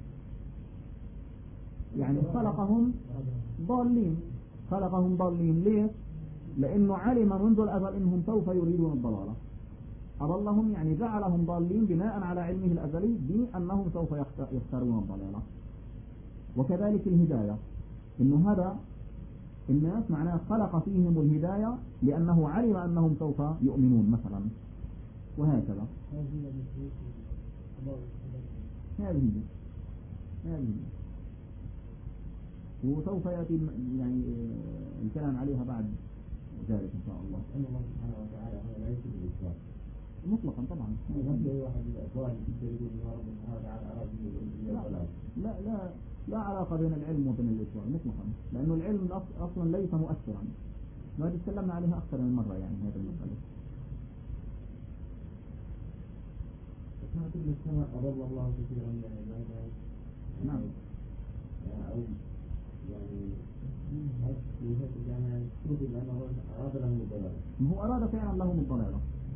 يعني خلقهم ضالين، خلقهم ضالين. ليش؟ لأنه علم منذ الأزل إنهم سوف يريدون الضلالة. أضلهم يعني جعلهم ضالين بناء على علمه الأزلي بأنهم سوف يختارون الضلالة. وكذلك الهداية، إنه هذا الناس معناه خلق فيهم الهداية لأنه علم أنهم سوف يؤمنون مثلا، وهكذا. هذه وسوف يأتي يعني الكلام عليها بعد ذلك إن شاء الله. أن الله سبحانه وتعالى هو لا يشرك بالإشراك مطلقا طبعا. لا علاقة بين العلم وبين الإشراك مطلقا، لأنه العلم أصلا ليس مؤثرا، ما تكلمنا عليها أكثر من مرة يعني هذا المسألة. ما كل السماء أضل الله كثيرا من عباده. نعم. أو يعني شوفي لأنه أراد لهم الضلالة. ما هو أراد فعلا لهم الضلالة،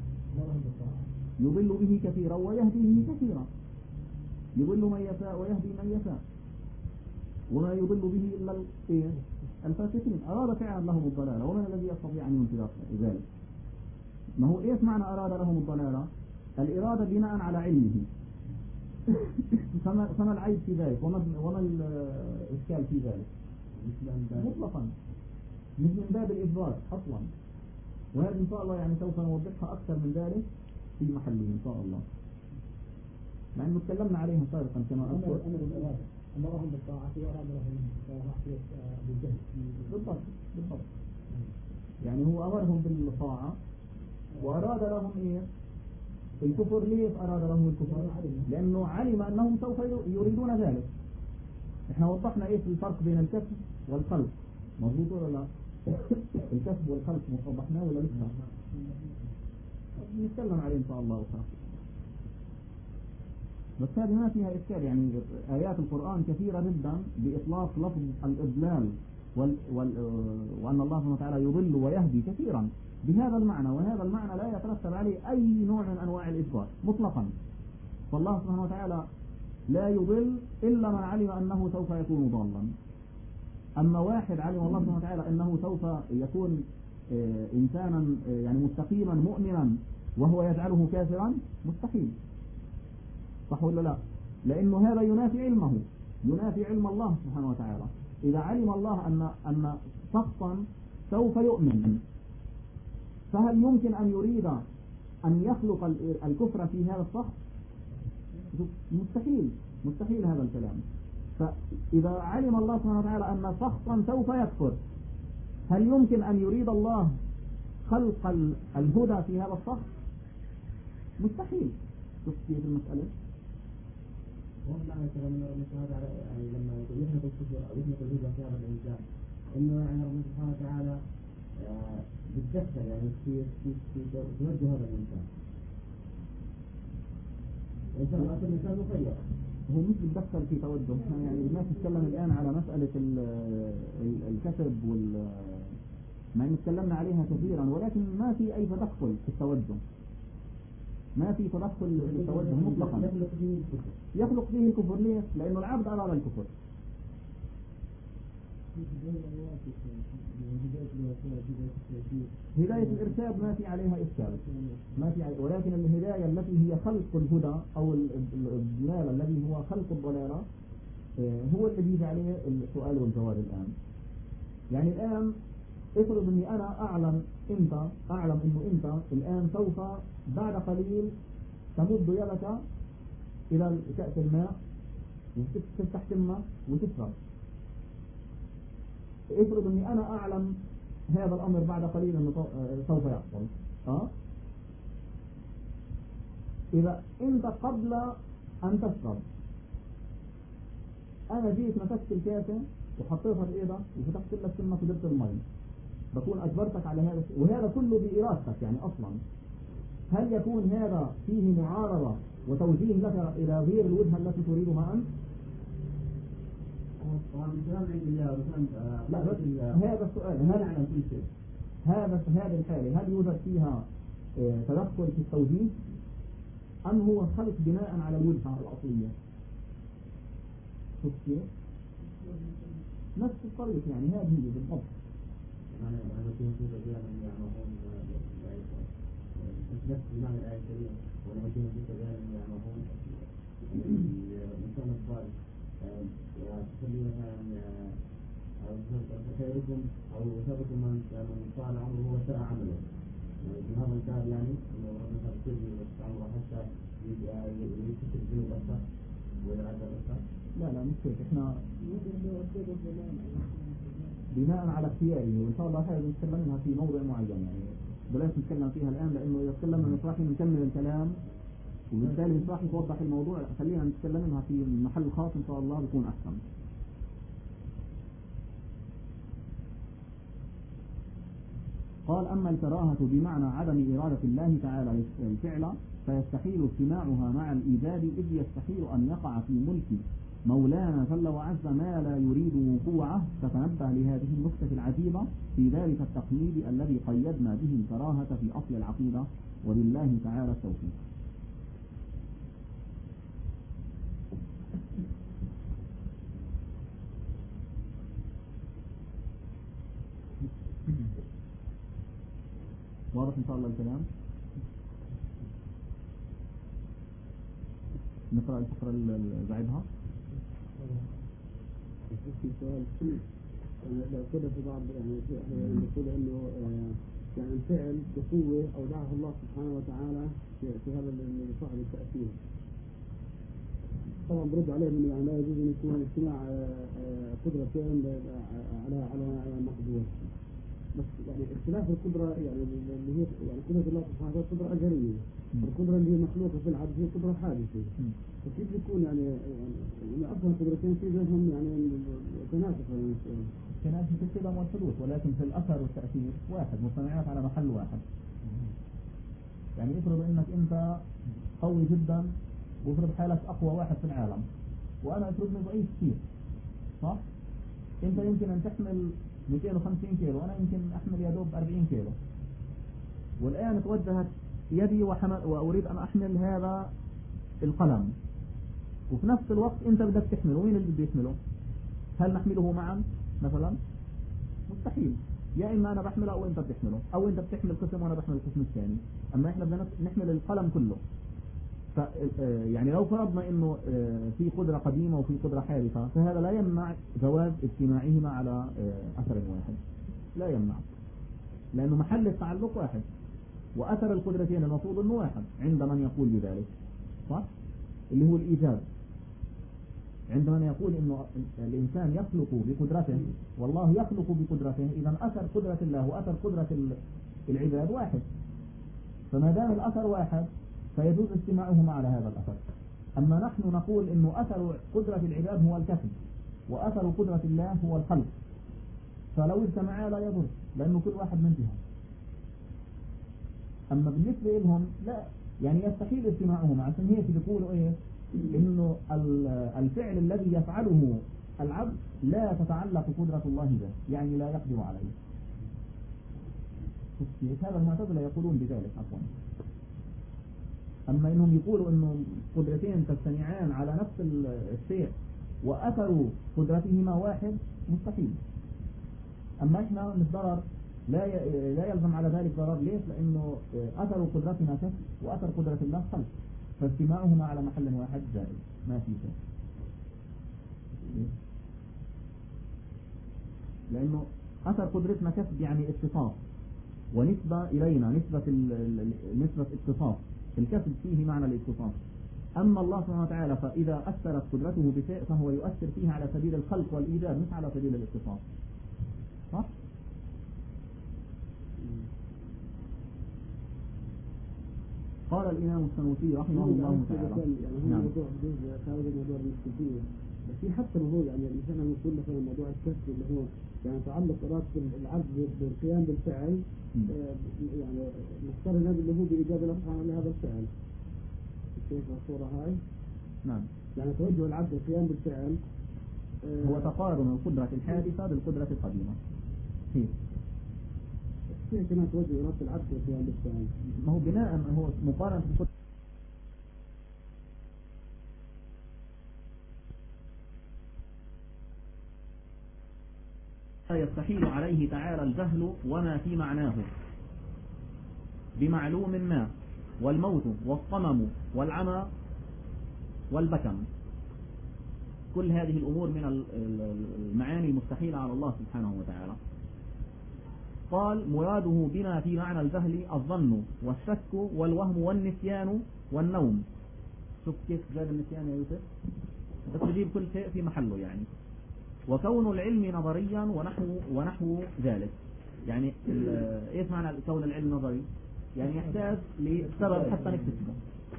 يضل به كثيرا ويهدي به كثيرا، يضل من يشاء ويهدي من يشاء، وما يضل به إلا الفاسقين. أراد فعلا لهم الضلالة، ومن الذي يستطيع أن ينكر ذلك؟ ما هو إيش معنى أراد لهم الضلالة؟ الإرادة بناء على علمه. فما العيب في ذلك وما الإشكال في ذلك؟ مطلقا مش من باب الإجبار أصلا، وهذه إن شاء الله يعني سوف نوضحها أكثر من ذلك في محله إن شاء الله، مع أنه تكلمنا عليها سابقا كما أذكر. أمرهم بالطاعة وأراد لهم بالجهل. بالضبط. يعني هو أمرهم بالطاعة وأراد لهم إيه؟ الكفر. ليه أراد لهم الكفر؟ لأنه علم أنهم سوف يريدون ذلك. إحنا وضحنا إيه الفرق بين الكسب والخلق، مضبوط ولا لا؟ الكسب والخلق وضحناه ولا لسه؟ نتكلم عليه إن شاء الله أخرى. بس هذه ما فيها إشكال، يعني آيات القرآن كثيرة جدا بإطلاق لفظ الإضلال وأن الله سبحانه وتعالى يضل ويهدي كثيرا بهذا المعنى، وهذا المعنى لا يترتب عليه أي نوع من أنواع الإثبات مطلقا. فالله سبحانه وتعالى لا يضل إلا من علم أنه سوف يكون ضالا. أما واحد علم الله سبحانه وتعالى أنه سوف يكون إنسانا يعني مستقيما مؤمنا وهو يجعله كافرا، مستحيل. صح ولا لا؟ لأنه هذا ينافي علمه، ينافي علم الله سبحانه وتعالى. إذا علم الله أن شخصا سوف يؤمن، فهل يمكن أن يريد أن يخلق الكفر في هذا الشخص؟ مستحيل هذا الكلام. فإذا علم الله سبحانه وتعالى أن شخصا سوف يكفر، هل يمكن أن يريد الله خلق الهدى في هذا الشخص؟ مستحيل. شفت كيف المسألة؟ ومعنى كلام الله تعالى يعني لما يحدث الكفر أو يحدث الهدى في هذا الإنسان، إنه يعني ربنا سبحانه وتعالى بتدخل يعني في توجه هذا الإنسان. الإنسان مخير، هو مش بتدخل في توجه. يعني ما تتكلم الآن على مسألة الكسب ما تكلمنا عليها كثيرا، ولكن ما في أي تدخل في التوجه، ما في تدخل في التوجه مطلقا. يخلق فيه الكفر. ليه؟ لأنه العبد أراد الكفر. هداية الإرشاد ما في عليها إشكال، ولكن الهداية التي هي خلق الهدى أو الضلال الذي هو خلق الضلالة هو الذي يجي عليه السؤال والجواب الآن. يعني الآن افرض اني انا اعلم انه انت الان سوف بعد قليل تمد يدك الى كأس الماء وتفتح تمه وتشرب. افرض اني انا اعلم هذا الامر بعد قليل انه سوف يحصل. اذا انت قبل ان تشرب انا جيت مسكت الكاسه وحطيتها بايدك وفتحت لك تمك ودرت المي، بكون اجبرتك على هذا الشيء، وهذا كله بارادتك. يعني اصلا هل يكون هذا فيه معارضة وتوجيه لك الى غير الوجهة التي تريدها انت؟ لا بس هذا السؤال، هل على كل شيء هذه الحالة هل يوجد فيها تدخل في التوجيه ام هو خلق بناء على الوجهة الاصلية؟ شوف كيف نفس الطريق، يعني هذه هي بالضبط. نفس المعنى الآية الكريمة ولما كنا في كذلك يعني هم الإنسان الصالح خيركم أو شركم من طال عمره وساء عمله. في هذا الكتاب يعني إنه ربنا تغفر عمره حتى يكتب الذنوب أكثر ويعذب أكثر. لا مش هيك، احنا بناء على اختياره، وإن شاء الله هذا نتكلم منها في موضع معين، يعني بلاش نتكلم فيها الآن لأنه إذا تكلمنا نصراحي نكمل الكلام وبالتالي نصراحي توضح الموضوع. خلينا نتكلم منها في محل خاص إن شاء الله بيكون أحسن. قال أما الكراهة بمعنى عدم إرادة الله تعالى الفعل فيستحيل اجتماعها مع الإيجاد، إذ يستحيل أن يقع في ملك مولانا جل وعز ما لا يريد وقوعه. فتنبه لهذه النكتة العجيبة في ذلك التقييد الذي قيدنا به الكراهة في أصل العقيدة، ولله تعالى التوفيق. واضح إن شاء الله الكلام؟ نقرأ الفقرة اللي بعدها. في سؤال لو كده في بعض يعني يقول انه يعني الفعل بقوة اودعه الله سبحانه وتعالى في هذا صاحب التأثير. طبعا برد عليه انه يعني لا يجوز ان يكون اجتماع قدرتين على مقدور، بس يعني اختلاف القدرة يعني اللي هي يعني قدرة الله سبحانه وتعالى قدرة أجرية، القدرة اللي هي مخلوقة في العبد هي قدرة حادثة. فكيف يكون يعني أصلا قدرتين في بينهم يعني تناسق؟ تناسق في القدم والحدوث، ولكن في الأثر والتأثير واحد، مجتمعات على محل واحد. يعني افرض انك انت قوي جدا وافرض حالك أقوى واحد في العالم، وأنا افرضني ضعيف كثير، صح؟ انت يمكن ان تحمل 250 كيلو، أنا يمكن أحمل يا دوب 40 كيلو، والآن توجهت يدي وأريد أن أحمل هذا القلم، وفي نفس الوقت أنت بدك تحمله، وين اللي بده يحمله؟ هل نحمله معا مثلا؟ مستحيل. يا إما أنا بحمله أو أنت بتحمله، أو أنت بتحمل قسم وأنا بحمل القسم الثاني، أما إحنا بدنا نحمل القلم كله. يعني لو فرضنا إنه في قدرة قديمة وفي قدرة حادثة، فهذا لا يمنع جواز اجتماعهما على أثر واحد، لا يمنع، لأنه محل التعلق واحد، وأثر القدرتين المفروض أنه واحد عند من يقول بذلك، صح؟ اللي هو الإيجاب. عند من يقول إنه الإنسان يخلق بقدرته والله يخلق بقدرته، إذا أثر قدرة الله وأثر قدرة العباد واحد، فما دام الأثر واحد فيجوز اجتماعهما على هذا الأثر. أما نحن نقول إنه أثر قدرة العباد هو الكسب، وأثر قدرة الله هو الخلق، فلو اجتمعا لا يضر، لأنه كل واحد من جهة. أما بالنسبة لهم لا، يعني يستحيل اجتماعهما، عشان هيك بيقولوا إيه؟ إنه الفعل الذي يفعله العبد لا تتعلق قدرة الله به، يعني لا يقدر عليه. هذا المعتزلة يقولون بذلك عفوا. أما إنهم يقولوا إنه قدرتين تجتمعان على نفس الشيء وأثر قدرتهما واحد، مستحيل. أما إحنا الضرر لا يلزم على ذلك ضرر. ليش؟ لأنه أثر قدرتنا كسب وأثر قدرة الله خلق، فاجتماعهما على محل واحد جائز، ما في شيء. لأنه أثر قدرتنا كسب يعني اتصاف ونسبة إلينا، نسبة اتصاف، الكسب فيه معنى الاتصاف. أما الله سبحانه وتعالى فإذا أثرت قدرته بشيء فهو يؤثر فيه على سبيل الخلق والإيجاد مش على سبيل الاتصاف. صح؟ قال الإمام السنوسي رحمه الله تعالى يعني هو موضوع خارج الموضوع المستفيد، بس في حتى هو يعني مثلا نقول مثلا موضوع الكسب اللي هو يعني تعلق إرادة العبد بالقيام بالفعل، يعني نفترض هذا اللي هو بإيجاد الله سبحانه لهذا الفعل. كيف الصورة هاي؟ نعم. يعني توجه العبد القيام بالفعل هو تقارن القدرة الحادثة بالقدرة القديمة. كيف كمان توجه إرادة العبد القيام بالفعل؟ ما هو بناء هو مقارنة بالقدرة. يستحيل عليه تعالى الجهل وما في معناه بمعلوم ما، والموت والصمم والعمى والبكم، كل هذه الأمور من المعاني المستحيلة على الله سبحانه وتعالى. قال مراده بما في معنى الجهل الظن والشك والوهم والنسيان والنوم. شوف كيف جاب النسيان يا يوسف، بس تجيب كل شيء في محله يعني. وكون العلم نظريا ونحو ذلك. يعني ايش معنى كون العلم نظري؟ يعني يحتاج لسبب حتى نكتشفه.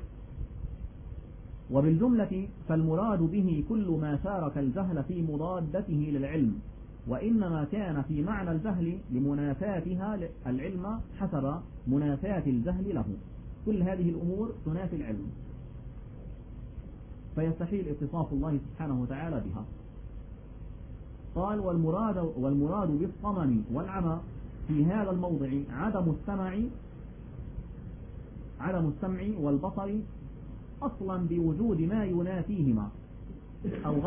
وبالجملة فالمراد به كل ما شارك الجهل في مضادته للعلم، وإنما كان في معنى الجهل لمنافاتها العلم حسب منافاة الجهل له. كل هذه الأمور تنافي العلم، فيستحيل اتصاف الله سبحانه وتعالى بها. قال والمراد بالصمم والعمى في هذا الموضع عدم السمع والبصر أصلا بوجود ما ينافيهما، أو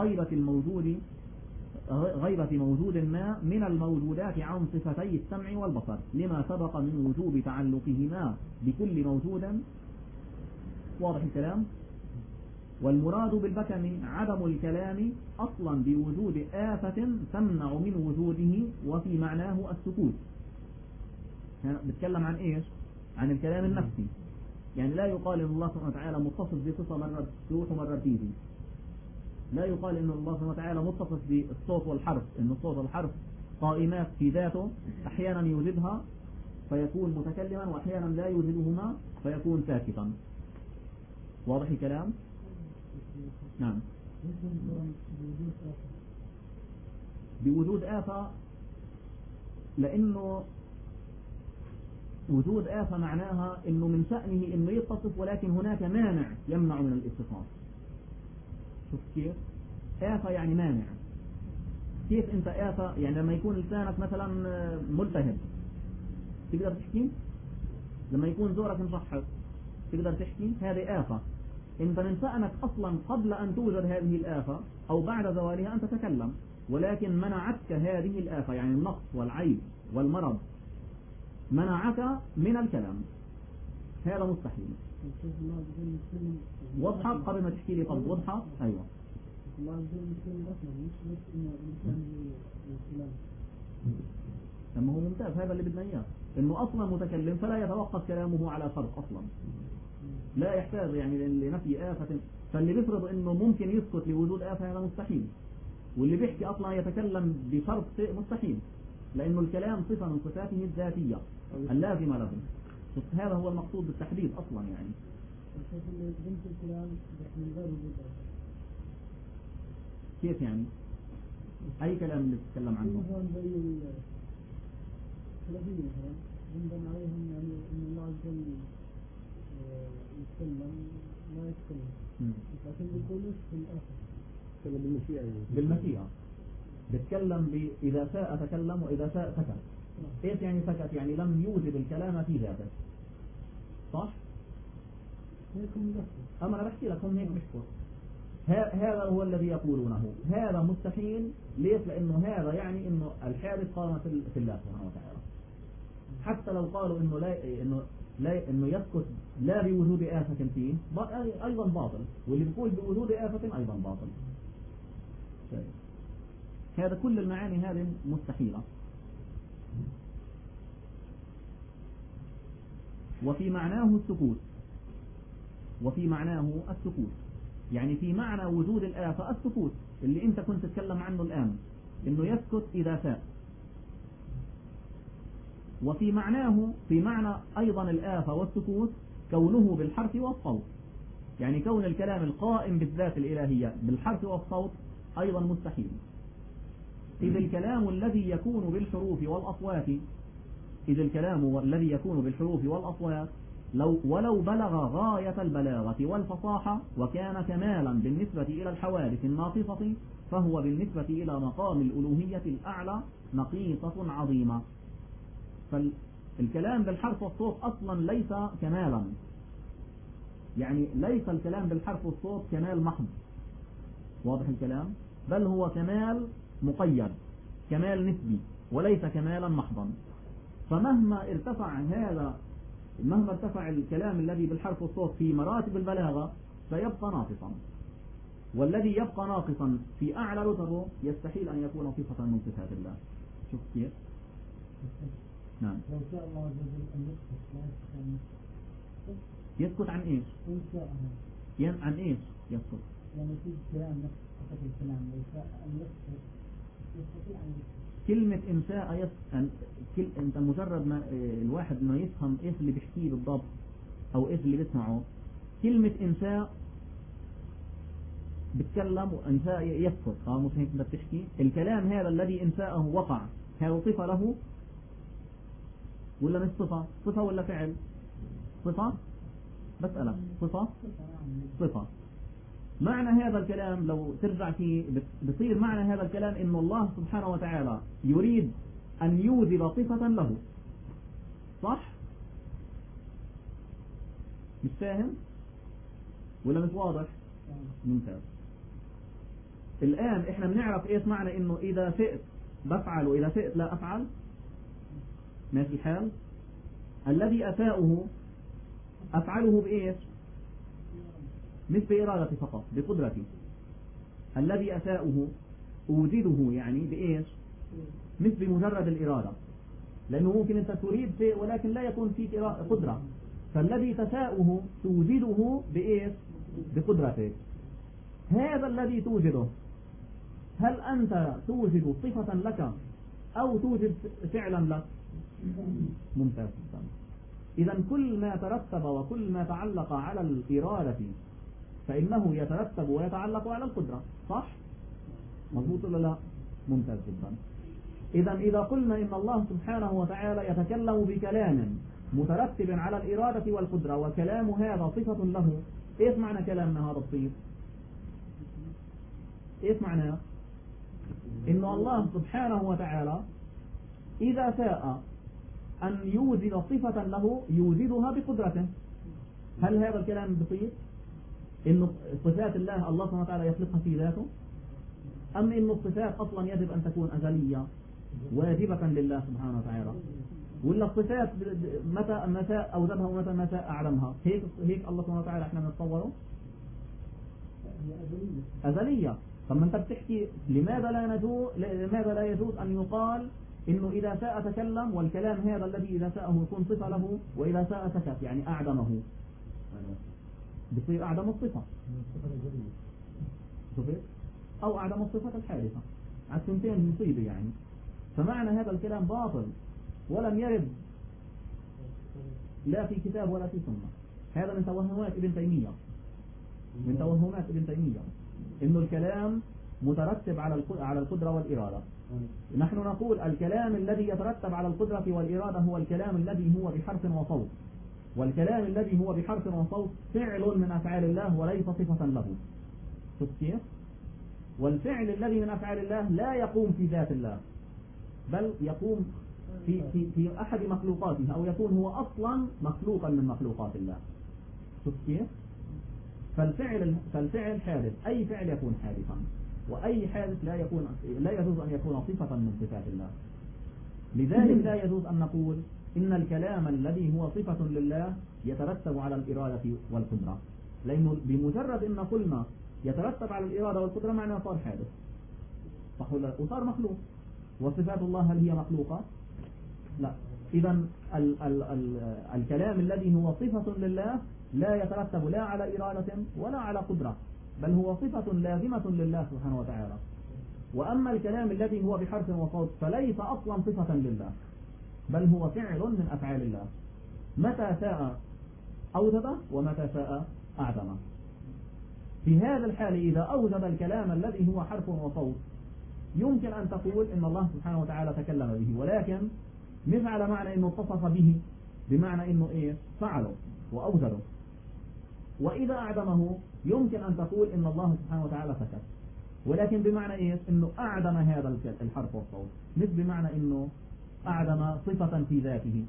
غيبة موجود ما من الموجودات عن صفتي السمع والبصر، لما سبق من وجوب تعلقهما بكل موجود. واضح الكلام؟ والمراد بالبكم عدم الكلام أصلا بوجود آفة تمنع من وجوده، وفي معناه السكوت. يعني بتكلم عن إيش؟ عن الكلام النفسي. يعني لا يقال إن الله سبحانه وتعالى متصف بصفة مرة تروح ومرة تيجي. لا يقال إن الله سبحانه وتعالى متصف بالصوت والحرف، إن الصوت والحرف قائمات في ذاته، أحيانا يوجدها فيكون متكلما، وأحيانا لا يوجدهما فيكون ساكتا. واضح الكلام؟ نعم. بوجود آفة، لأنه وجود آفة معناها إنه من شأنه إنه يتصف، ولكن هناك مانع يمنع من الاتصاف. شوف كيف؟ آفة يعني مانع. كيف أنت آفة؟ يعني لما يكون لسانك مثلا ملتهب تقدر تحكي؟ لما يكون زورك مصحف تقدر تحكي؟ هذه آفة. انت من شأنك اصلا قبل ان توجد هذه الآفة او بعد زوالها ان تتكلم، ولكن منعتك هذه الآفة، يعني النقص والعيب والمرض منعك من الكلام. هذا مستحيل. وضحت قبل ما تحكي لي؟ طب وضحت؟ ايوه. لما هو ممتاز، هذا اللي بدنا اياه، انه اصلا متكلم فلا يتوقف كلامه على شرط اصلا، لا يحتاج يعني لنفي آفة. فاللي بيفرض انه ممكن يسكت لوجود آفة هذا مستحيل، واللي بيحكي اصلا يتكلم بشرط شيء مستحيل، لانه الكلام صفة من صفاته الذاتية اللازمة له. هذا هو المقصود بالتحديد اصلا. يعني كيف يعني؟ اي كلام اللي تتكلم عنه؟ يتكلم لا يتكلم، لكن بيقولش في الآخر يتكلم بالمشيئة. يعني بالمشيئة بيتكلم إذا شاء تكلم وإذا شاء سكت. إيش يعني سكت؟ يعني لم يوجد الكلام في ذاته. صح؟ أما أنا بحكي لك هم هيك بيحكوا. هذا هو الذي يقولونه، هذا مستحيل. ليش؟ لأنه هذا يعني إنه الحادث قام في الله سبحانه وتعالى. حتى لو قالوا إنه يسكت لا بوجود آفة فيه أيضا باطل، واللي بيقول بوجود آفة أيضا باطل. هذا كل المعاني هذه مستحيلة. وفي معناه السكوت. وفي معناه السكوت يعني في معنى وجود الآفة السكوت اللي انت كنت تتكلم عنه الآن، انه يسكت إذا شاء. وفي معناه في معنى أيضا الآفة والسكوت كونه بالحرف والصوت، يعني كون الكلام القائم بالذات الإلهية بالحرف والصوت أيضا مستحيل. إذ الكلام الذي يكون بالحروف والأصوات ولو بلغ غاية البلاغة والفصاحة وكان كمالا بالنسبة إلى الحوادث الناقصة، فهو بالنسبة إلى مقام الألوهية الأعلى نقيصة عظيمة. فالكلام بالحرف والصوت أصلا ليس كمالا، يعني ليس الكلام بالحرف والصوت كمال محض، واضح الكلام؟ بل هو كمال مقيد، كمال نسبي، وليس كمالا محضا. فمهما ارتفع الكلام الذي بالحرف والصوت في مراتب البلاغة فيبقى ناقصا، والذي يبقى ناقصا في أعلى رتبه يستحيل أن يكون صفة من صفات الله. شوف كيف؟ نعم. لو شاء الله عز وجل أن يسكت عن إيش؟ إن شاء عن إيش يسكت؟ يعني في كلام نفس الكلام لو شاء أن يسكت يستطيع أن يسكت. كلمة إنشاء أنت مجرد ما الواحد ما يفهم إيش اللي بيحكيه بالضبط أو إيش اللي بيسمعه. كلمة إنشاء بتكلم وإنشاء يسكت، مش هيك بدك تحكي. الكلام هذا الذي إنشاءه وقع، هذا صفة له ولا مش صفة؟ صفة ولا فعل؟ صفة؟ بسألك صفة. معنى هذا الكلام لو ترجع فيه بصير معنى هذا الكلام إن الله سبحانه وتعالى يريد أن يوجد صفة له، صح؟ مش فاهم؟ ولا مش واضح؟ ممتاز. الآن إحنا بنعرف إيش معنى إنه إذا شئت بفعل وإذا شئت لا أفعل. ماشي الحال؟ الذي أساؤه أفعله بإيش؟ مش بإرادتي فقط، بقدرتي. الذي أساؤه أوجده يعني بإيش؟ مش بمجرد الإرادة، لأنه ممكن أنت تريد شيء ولكن لا يكون فيك قدرة. فالذي تساؤه توجده بإيش؟ بقدرتك. هذا الذي توجده هل أنت توجد صفة لك أو توجد فعلا لك؟ ممتاز جدا. إذا كل ما ترتب وكل ما تعلق على الإرادة فإنه يترتب ويتعلق على القدرة، صح؟ مضبوط ولا لا؟ ممتاز جدا. إذا قلنا إن الله سبحانه وتعالى يتكلم بكلام مترتب على الإرادة والقدرة وكلام هذا صفة له، إيش معنى كلامنا هذا الصيغ؟ إيش معناه؟ إن الله سبحانه وتعالى إذا شاء أن يوجد صفة له يوجدها بقدرته. هل هذا الكلام بسيط؟ إنه صفات الله سبحانه وتعالى يخلقها في ذاته، أم إنه الصفات أصلا يجب أن تكون أزلية واجبة لله سبحانه وتعالى، ولا الصفات متى ما شاء أوجدها ومتى ما شاء أعلمها؟ هيك الله سبحانه وتعالى إحنا بنتصوره أزلية. طب ما أنت بتحكي لماذا لا يجوز أن يقال إنه إذا شاء تكلم، والكلام هذا الذي إذا شاءه يكون صفة له وإذا شاء سكت، يعني أعدمه، بصير أعدم الصفة أو أعدم الصفة الحادثة على الثنتين مصيبة يعني. فمعنى هذا الكلام باطل ولم يرد لا في كتاب ولا في سنة. هذا من توهمات ابن تيمية، إنه الكلام مترتب على القدرة والإرادة. نحن نقول الكلام الذي يترتب على القدرة والإرادة هو الكلام الذي هو بحرف وصوت، والكلام الذي هو بحرف وصوت فعل من أفعال الله وليس صفة له. شوف كيف؟ والفعل الذي من أفعال الله لا يقوم في ذات الله، بل يقوم في أحد مخلوقاته، أو يكون هو أصلا مخلوقا من مخلوقات الله. شوف كيف؟ فالفعل حادث، أي فعل يكون حادثا، وأي حادث لا يجوز أن يكون صفة من صفات الله. لذلك لا يجوز أن نقول إن الكلام الذي هو صفة لله يترتب على الإرادة والقدرة، لأنه بمجرد إن قلنا يترتب على الإرادة والقدرة معناه صار حادث، صح ولا؟ وصار مخلوق. وصفات الله هل هي مخلوقة؟ لا. إذا الكلام الذي هو صفة لله لا يترتب لا على إرادة ولا على قدرة، بل هو صفة لازمة لله سبحانه وتعالى. وأما الكلام الذي هو بحرف وصوت فليس أصلا صفة لله، بل هو فعل من أفعال الله، متى شاء أوجب ومتى شاء أعدم. في هذا الحال إذا أوجب الكلام الذي هو حرف وصوت يمكن أن تقول إن الله سبحانه وتعالى تكلم به، ولكن مش على معنى إنه اتصف به، بمعنى إنه إيه فعله وأوجده. وإذا أعدمه يمكن أن تقول إن الله سبحانه وتعالى سكت، ولكن بمعنى إيه إنه أعدم هذا الحرف والصوت، مش بمعنى إنه أعدم صفة في ذاته.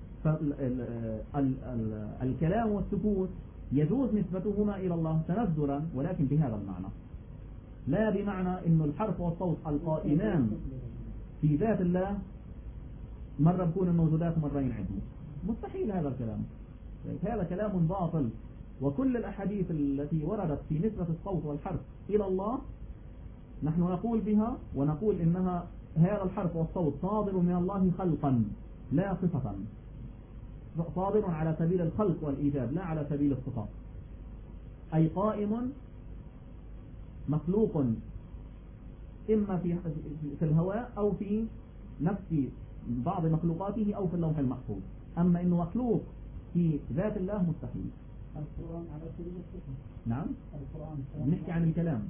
فالكلام والسكوت يجوز نسبتهما إلى الله تنزلا، ولكن بهذا المعنى، لا بمعنى إنه الحرف والصوت القائمان في ذات الله مرة بكون الموجودات مرة ينعدموا، مستحيل هذا الكلام، هذا كلام باطل. وكل الأحاديث التي وردت في نسبة الصوت والحرف إلى الله نحن نقول بها ونقول إنها هذا الحرف والصوت صادر من الله خلقا لا صفة، صادر على سبيل الخلق والإيجاد لا على سبيل الصفات، أي قائم مخلوق إما في الهواء أو في نفس بعض مخلوقاته أو في اللوح المحفوظ. أما إنه مخلوق في ذات الله مستحيل. القرآن على سبيل الصفة. نعم. القرآن نحكي عن الكلام.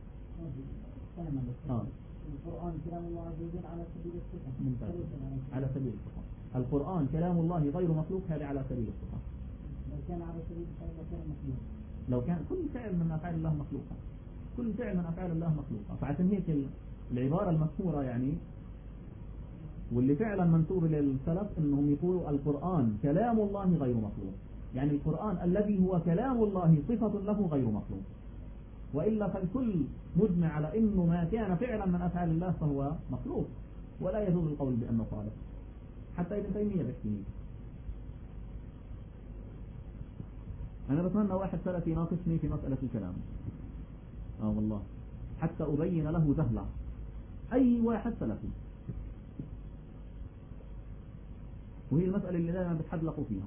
القرآن كلام الله عز وجل على سبيل الصفة. على سبيل الصفة. القرآن كلام الله غير مخلوق، هذا على سبيل الصفة. لو كان على سبيل الصفة كان مخلوق. لو كان كل فعل من أفعال الله مخلوقة، كل فعل من أفعال الله مخلوقة. فعشان هيك العبارة المشهورة يعني واللي فعلا منسوب للسلف انهم يقولوا القرآن كلام الله غير مخلوق، يعني القرآن الذي هو كلام الله صفة له غير مخلوق. وإلا فالكل مجمع على انه ما كان فعلا من افعال الله فهو مخلوق، ولا يجوز القول بانه خالق. حتى ابن تيمية بيحكي. انا بتمنى واحد سلفي يناقشني في مسألة الكلام، والله حتى ابين له جهله، اي واحد سلفي، وهي المسألة اللي دائما بتحدلقوا فيها.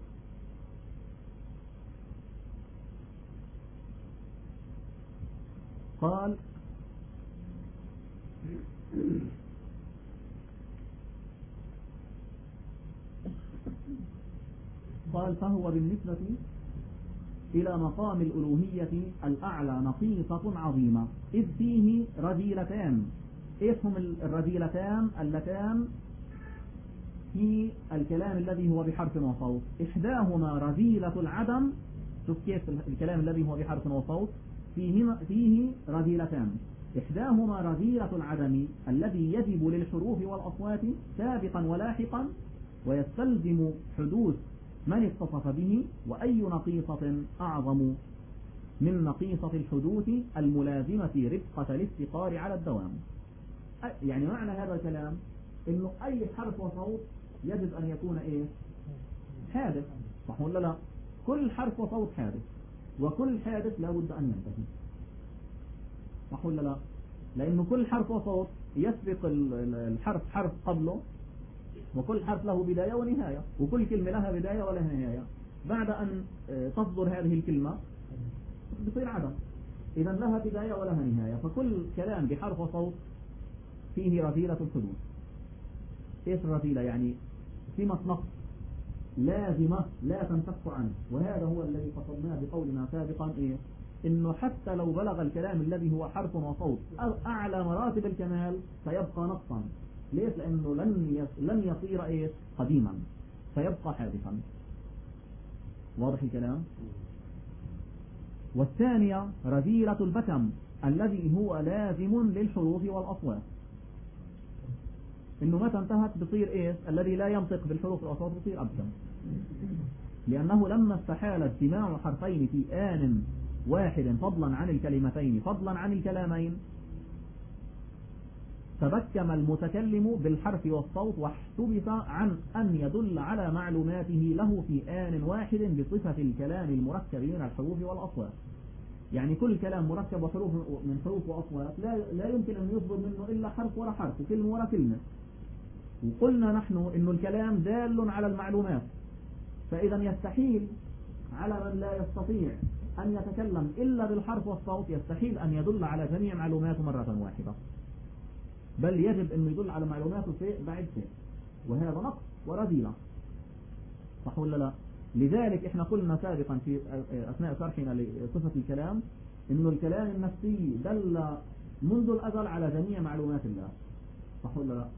قال فهو بالنسبة إلى مقام الألوهية الأعلى نقيصة عظيمة، إذ فيه رذيلتان. إيش هم الرذيلتان اللتان في الكلام الذي هو بحرف وصوت؟ إحداهما رذيلة العدم. شوف كيف الكلام الذي هو بحرف وصوت فيه رذيلتان. إحداهما رذيلة العدم الذي يجب للحروف والأصوات سابقا ولاحقا ويستلزم حدوث من اتصف به، وأي نقيصة أعظم من نقيصة الحدوث الملازمة رفقة الافتقار على الدوام. يعني معنى هذا الكلام إنه أي حرف وصوت يجب أن يكون إيه؟ حادث، صح ولا لا؟ كل حرف وصوت حادث، وكل حادث لا بد أن ينتهي، صح ولا لا؟ لأنه كل حرف وصوت يسبق الحرف حرف قبله، وكل حرف له بداية ونهاية، وكل كلمة لها بداية ولها نهاية. بعد أن تصدر هذه الكلمة بصير عدم، إذا لها بداية ولها نهاية. فكل كلام بحرف وصوت فيه رذيلة الحدوث. إيش الرذيلة؟ يعني سمة نقص لازمة لا تنفك عنه، وهذا هو الذي فصلناه بقولنا سابقا إيه؟ إنه حتى لو بلغ الكلام الذي هو حرف وصوت أعلى مراتب الكمال سيبقى نقصا. ليش؟ لأنه لن يصير إيه؟ قديما، سيبقى حادثا. واضح الكلام؟ والثانية رذيلة البكم الذي هو لازم للحروف والأصوات. إنه متى انتهت بصير إيه؟ الذي لا ينطق بالحروف والأصوات بصير أبكم، لأنه لما استحال اجتماع حرفين في آن واحد فضلا عن الكلمتين فضلا عن الكلامين تبكم المتكلم بالحرف والصوت، واحتبس عن أن يدل على معلوماته له في آن واحد بصفة الكلام المركب من الحروف والأصوات. يعني كل كلام مركب وحروف من حروف وأصوات لا يمكن أن يصدر منه إلا حرف ورا حرف وكلمة ورا كلمة. وقلنا نحن إنه الكلام دال على المعلومات، فإذا يستحيل على من لا يستطيع أن يتكلم إلا بالحرف والصوت، يستحيل أن يدل على جميع معلوماته مرة واحدة، بل يجب أن يدل على معلوماته شيء بعد شيء، وهذا نقص ورذيلة، صح ولا لا؟ لذلك احنا قلنا سابقا في أثناء شرحنا لصفة الكلام إنه الكلام النفسي دل منذ الأزل على جميع معلومات الله، صح ولا لا؟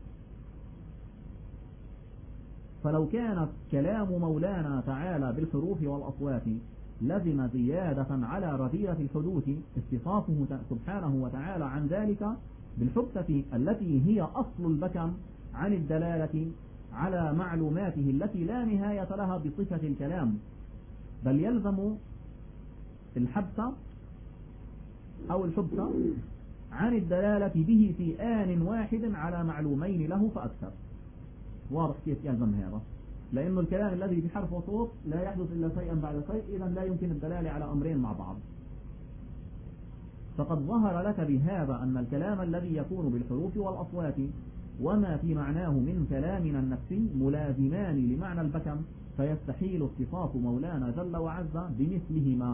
فلو كانت كلام مولانا تعالى بالحروف والأصوات لزم زيادة على رذيلة الحدوث اتصافه سبحانه وتعالى عن ذلك بالحدثة التي هي أصل البكم عن الدلالة على معلوماته التي لا نهاية لها بصفة الكلام، بل يلزم الحبس أو الحبس عن الدلالة به في آن واحد على معلومين له فأكثر. واضح كيف يلزم هذا؟ لأن الكلام الذي بحرف وصوت لا يحدث إلا شيئا بعد شيء، إذا لا يمكن الدلالة على أمرين مع بعض. فقد ظهر لك بهذا أن الكلام الذي يكون بالحروف والأصوات وما في معناه من كلامنا النفسي ملازمان لمعنى البكم، فيستحيل اتصاف مولانا جل وعز بمثلهما،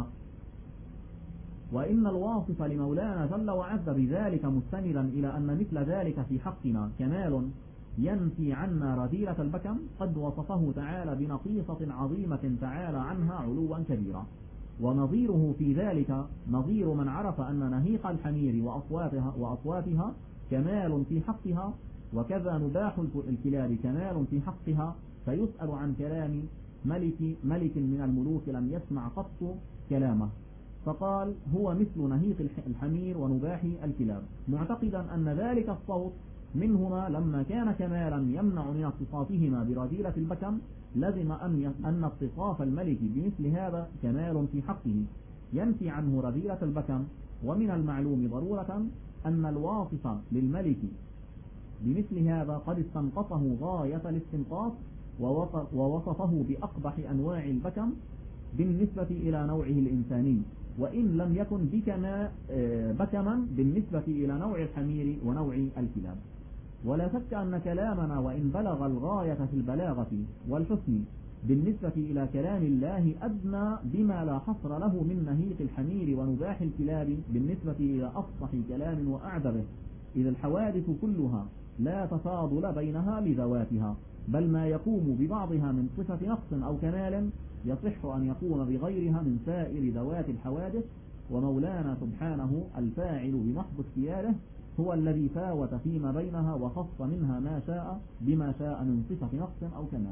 وإن الواصف لمولانا جل وعز بذلك مستندا إلى أن مثل ذلك في حقنا كمال ينفي عنا رذيلة البكم قد وصفه تعالى بنقيصة عظيمة تعالى عنها علوا كبيرا. ونظيره في ذلك نظير من عرف أن نهيق الحمير وأصواتها كمال في حقها، وكذا نباح الكلاب كمال في حقها، فيسأل عن كلام ملك من الملوك لم يسمع قط كلامه، فقال هو مثل نهيق الحمير ونباح الكلاب، معتقدا أن ذلك الصوت منهما لما كان كمالا يمنع من اتصافهما برذيلة البكم لزم أن اتصاف الملك بمثل هذا كمال في حقه ينفي عنه رذيلة البكم. ومن المعلوم ضرورة أن الواصف للملك بمثل هذا قد استنقصه غاية الاستنقاص ووصفه بأقبح أنواع البكم بالنسبة إلى نوعه الإنساني، وإن لم يكن بكما بالنسبة إلى نوع الحمير ونوع الكلاب. ولا شك أن كلامنا وإن بلغ الغاية في البلاغة والحسن بالنسبة إلى كلام الله أدنى بما لا حصر له من نهيق الحمير ونباح الكلاب بالنسبة إلى أفصح كلام وأعذبه، إذ الحوادث كلها لا تفاضل بينها لذواتها، بل ما يقوم ببعضها من صفة نقص أو كمال يصح أن يقوم بغيرها من سائر ذوات الحوادث. ومولانا سبحانه الفاعل بمحض اختياره هو الذي فاوت فيما بينها وخص منها ما شاء بما شاء من صفة نقص أو كمال.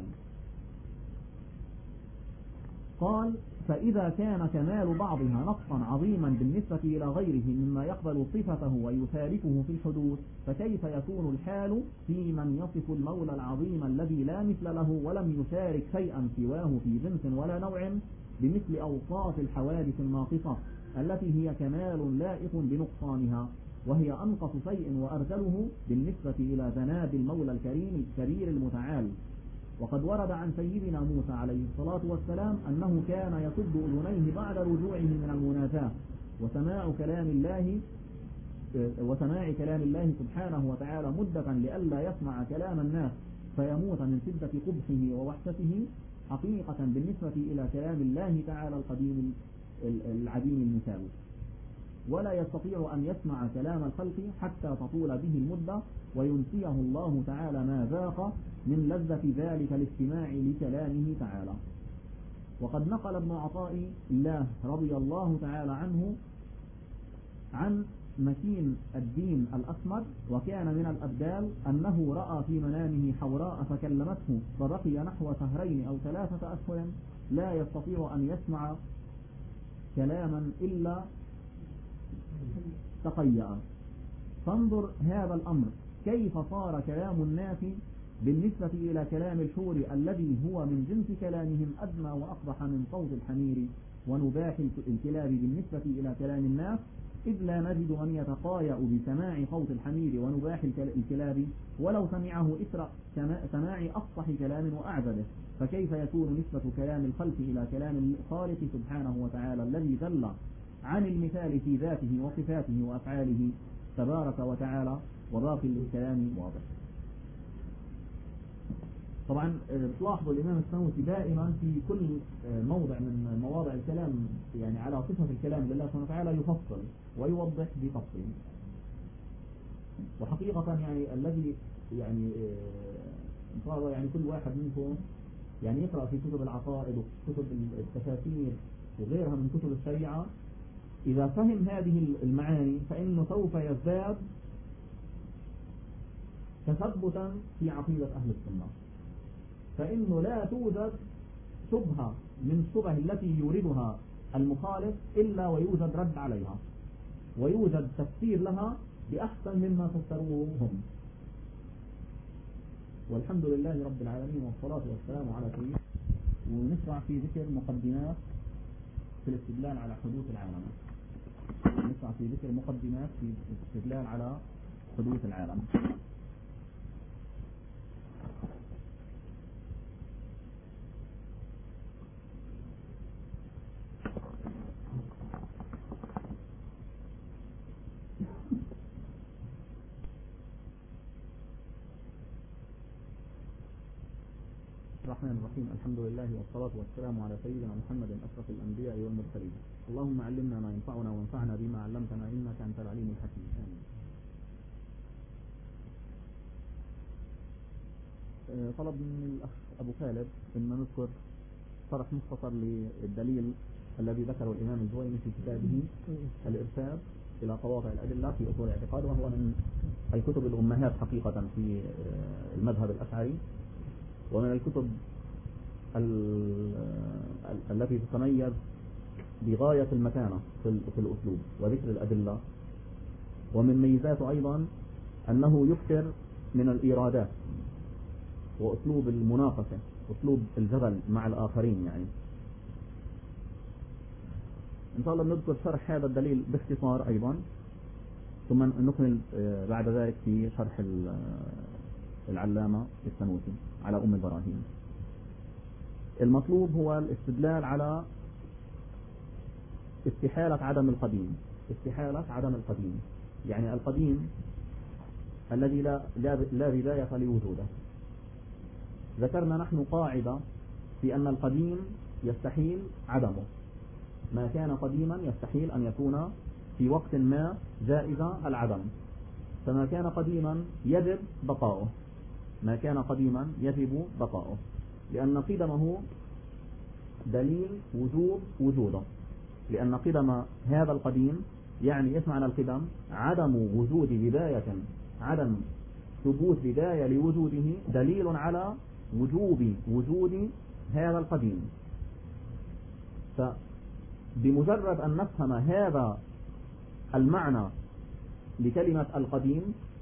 قال فإذا كان كمال بعضها نقصا عظيما بالنسبة إلى غيره مما يقبل صفته ويثالثه في الحدوث، فكيف يكون الحال في من يصف المولى العظيم الذي لا مثل له ولم يشارك شيئا سواه في جنس ولا نوع بمثل أوصاف الحوادث الناقصة التي هي كمال لائق بنقصانها، وهي أنقص شيء وأرذله بالنسبة إلى ذناب المولى الكريم الكبير المتعال. وقد ورد عن سيدنا موسى عليه الصلاة والسلام أنه كان يسد أذنيه بعد رجوعه من المناجاة وسماع كلام الله سبحانه وتعالى مدة لئلا يسمع كلام الناس فيموت من شدة قبحه ووحشته، حقيقة بالنسبة إلى كلام الله تعالى القديم العديم المثال، ولا يستطيع أن يسمع كلام الخلق حتى تطول به المدة وينسيه الله تعالى ما ذاق من لذة ذلك الاستماع لكلامه تعالى. وقد نقل ابن عطاء الله رضي الله تعالى عنه عن مكين الدين الأسمر وكان من الأبدال أنه رأى في منامه حوراء فكلمته، فبقي نحو شهرين أو 3 أشهر لا يستطيع أن يسمع كلاما إلا تقيأ. فانظر هذا الأمر كيف صار كلام الناس بالنسبة إلى كلام الحور الذي هو من جنس كلامهم أدنى وأقبح من صوت الحمير ونباح الكلاب بالنسبة إلى كلام الناس، إذ لا نجد من يتقايأ بسماع صوت الحمير ونباح الكلاب ولو سمعه إثر سماع أفصح كلام وأعذبه، فكيف يكون نسبة كلام الخلق إلى كلام الخالق سبحانه وتعالى الذي دل عن المثال في ذاته وصفاته وأفعاله تبارك وتعالى، وباقي الكلام واضح. طبعا بتلاحظوا الإمام السنوسي دائما في كل موضع من مواضع الكلام يعني على صفة الكلام لله سبحانه وتعالى يفصل ويوضح بتفصيل. وحقيقة يعني الذي يعني إن شاء الله يعني كل واحد منكم يعني يقرأ في كتب العقائد وكتب التفاسير وغيرها من كتب الشريعة، إذا فهم هذه المعاني فإنه سوف يزداد تثبتا في عقيدة أهل السنة، فإنه لا توجد شبهة من الشبه التي يوردها المخالف إلا ويوجد رد عليها ويوجد تفسير لها بأحسن مما فسروه هم. والحمد لله رب العالمين والصلاة والسلام على سيدنا. ونشرع في ذكر مقدمات في الاستدلال على حدوث العالم. نشرع في ذكر مقدمات في الاستدلال على حدوث العالم. الرحمن الرحيم. الحمد لله والصلاة والسلام على سيدنا محمد أشرف الأنبياء والمرسلين. اللهم علمنا ما ينفعنا وانفعنا بما علمتنا إنك أنت العليم الحكيم. آمين. طلب من الأخ أبو خالد أن نذكر شرح مختصر للدليل الذي ذكره الإمام الجويني في كتابه الإرشاد إلى قواطع الأدلة في أصول الاعتقاد، وهو من الكتب الأمهات حقيقة في المذهب الأشعري، ومن الكتب التي تتميز بغاية المتانة في الأسلوب وذكر الأدلة. ومن ميزاته أيضا أنه يكثر من الإيرادات وأسلوب المناقشة، أسلوب الجدل مع الآخرين. يعني إن شاء الله نذكر شرح هذا الدليل باختصار أيضا، ثم نكمل بعد ذلك في شرح العلامة السنوسي على أم البراهين. المطلوب هو الاستدلال على استحالة عدم القديم. استحالة عدم القديم يعني القديم الذي لا بداية لوجوده. ذكرنا نحن قاعدة في أن القديم يستحيل عدمه، ما كان قديما يستحيل أن يكون في وقت ما جائز العدم، فما كان قديما يجب بقاؤه، ما كان قديما يجب بقاؤه، لأن قدمه دليل وجوب وجوده، لأن قدم هذا القديم يعني إيش معنى القدم؟ عدم وجود بداية، عدم ثبوت بداية لوجوده دليل على وجوب وجود هذا القديم. فبمجرد أن نفهم هذا المعنى لكلمة القديم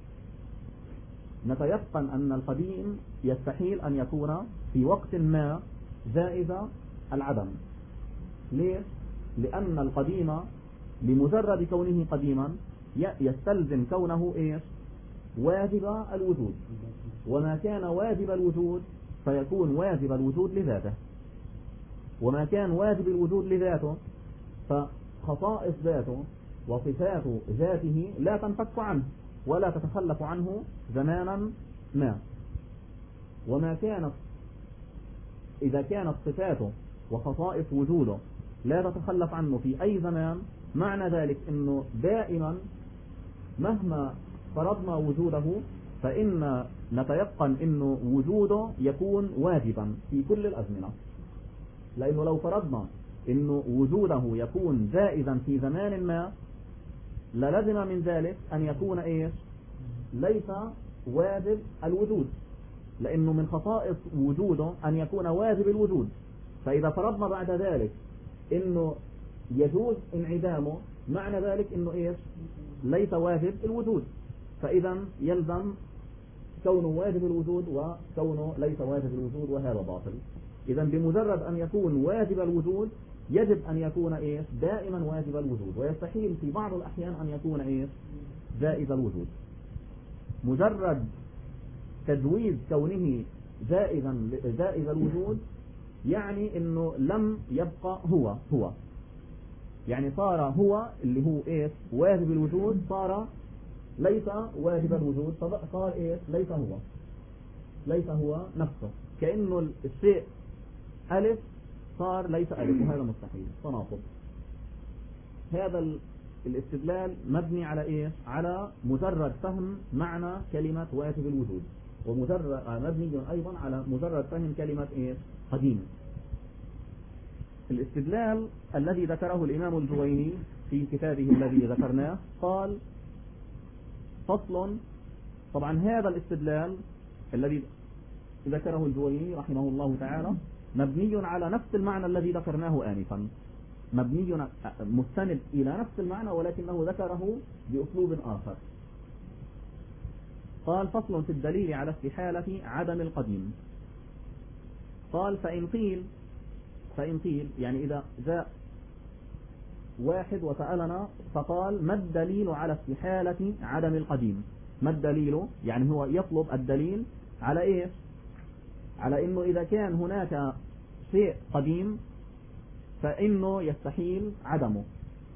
نتيقن أن القديم يستحيل أن يكون في وقت ما جائز العدم. ليش؟ لأن القديم لمجرد كونه قديما يستلزم كونه إيش؟ واجب الوجود، وما كان واجب الوجود فيكون واجب الوجود لذاته، وما كان واجب الوجود لذاته فخصائص ذاته وصفات ذاته لا تنفك عنه ولا تتخلف عنه زمانا ما. وما كانت إذا كانت صفاته وخصائص وجوده لا تتخلف عنه في أي زمان، معنى ذلك أنه دائما مهما فرضنا وجوده فإن نتيقن أنه وجوده يكون واجبا في كل الأزمنة، لأنه لو فرضنا أنه وجوده يكون جائزا في زمان ما للزم من ذلك أن يكون إيش؟ ليس واجب الوجود، لأنه من خصائص وجوده أن يكون واجب الوجود. فإذا فرضنا بعد ذلك أنه يجوز انعدامه معنى ذلك أنه إيش؟ ليس واجب الوجود، فإذا يلزم كونه واجب الوجود وكونه ليس واجب الوجود، وهذا باطل. إذا بمجرد أن يكون واجب الوجود يجب أن يكون إيش؟ دائما واجب الوجود، ويستحيل في بعض الأحيان أن يكون إيش؟ جائز الوجود. مجرد تجويز كونه جائز الوجود يعني انه لم يبقى هو يعني صار هو اللي هو ايش؟ واجب الوجود صار ليس واجب الوجود، صار ايش؟ ليس هو نفسه. كأنه الشيء ألف صار ليس ألف، وهذا مستحيل، تناقض. هذا الاستدلال مبني على إيه؟ على مجرد فهم معنى كلمة واجب الوجود، ومجرد مبني أيضا على مجرد فهم كلمة إيه؟ قديم. الاستدلال الذي ذكره الإمام الجويني في كتابه الذي ذكرناه قال فصل. طبعا هذا الاستدلال الذي ذكره الجويني رحمه الله تعالى مبني على نفس المعنى الذي ذكرناه آنفا، مبني مستند إلى نفس المعنى ولكنه ذكره بأسلوب آخر. قال فصل في الدليل على استحالة عدم القديم. قال فإن قيل يعني إذا جاء واحد وسألنا فقال ما الدليل على استحالة عدم القديم؟ ما الدليل؟ يعني هو يطلب الدليل على إيه؟ على إنه إذا كان هناك شيء قديم فإنه يستحيل عدمه.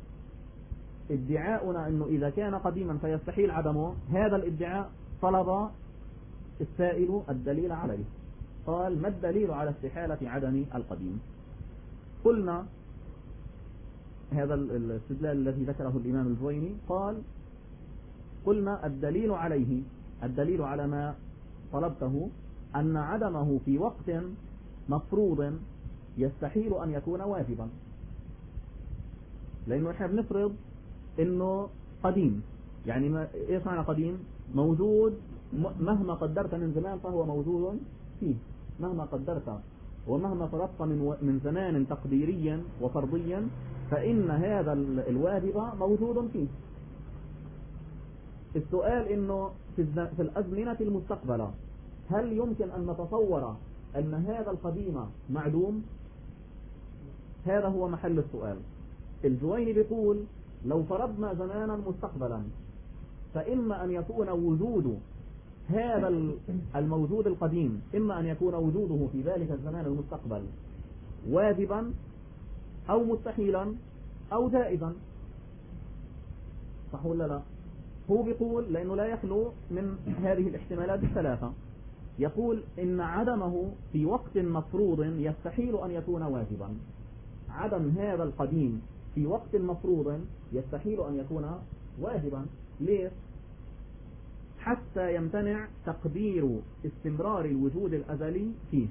ادعاؤنا إنه إذا كان قديما فيستحيل عدمه، هذا الادعاء طلب السائل الدليل عليه. قال ما الدليل على استحالة عدم القديم؟ قلنا هذا الاستدلال الذي ذكره الإمام الجويني قال قلنا الدليل عليه، الدليل على ما طلبته أن عدمه في وقت مفروض يستحيل أن يكون واجبا. لأنه إحنا بنفرض إنه قديم، يعني إيش معنى قديم؟ موجود مهما قدرت من زمان فهو موجود فيه، مهما قدرت ومهما فرضت من زمان تقديريا وفرضيا فإن هذا الواجب موجود فيه. السؤال إنه في الأزمنة المستقبلة هل يمكن أن نتصور أن هذا القديم معدوم؟ هذا هو محل السؤال. الجويني بيقول لو فرضنا زمانا مستقبلا فإما أن يكون وجود هذا الموجود القديم، إما أن يكون وجوده في ذلك الزمان المستقبل واجبا أو مستحيلا أو جائزا، صح ولا لا؟ هو بيقول لأنه لا يخلو من هذه الاحتمالات الثلاثة، يقول إن عدمه في وقت مفروض يستحيل أن يكون واجبا. عدم هذا القديم في وقت مفروض يستحيل أن يكون واجبا. ليه؟ حتى يمتنع تقدير استمرار الوجود الأزلي فيه.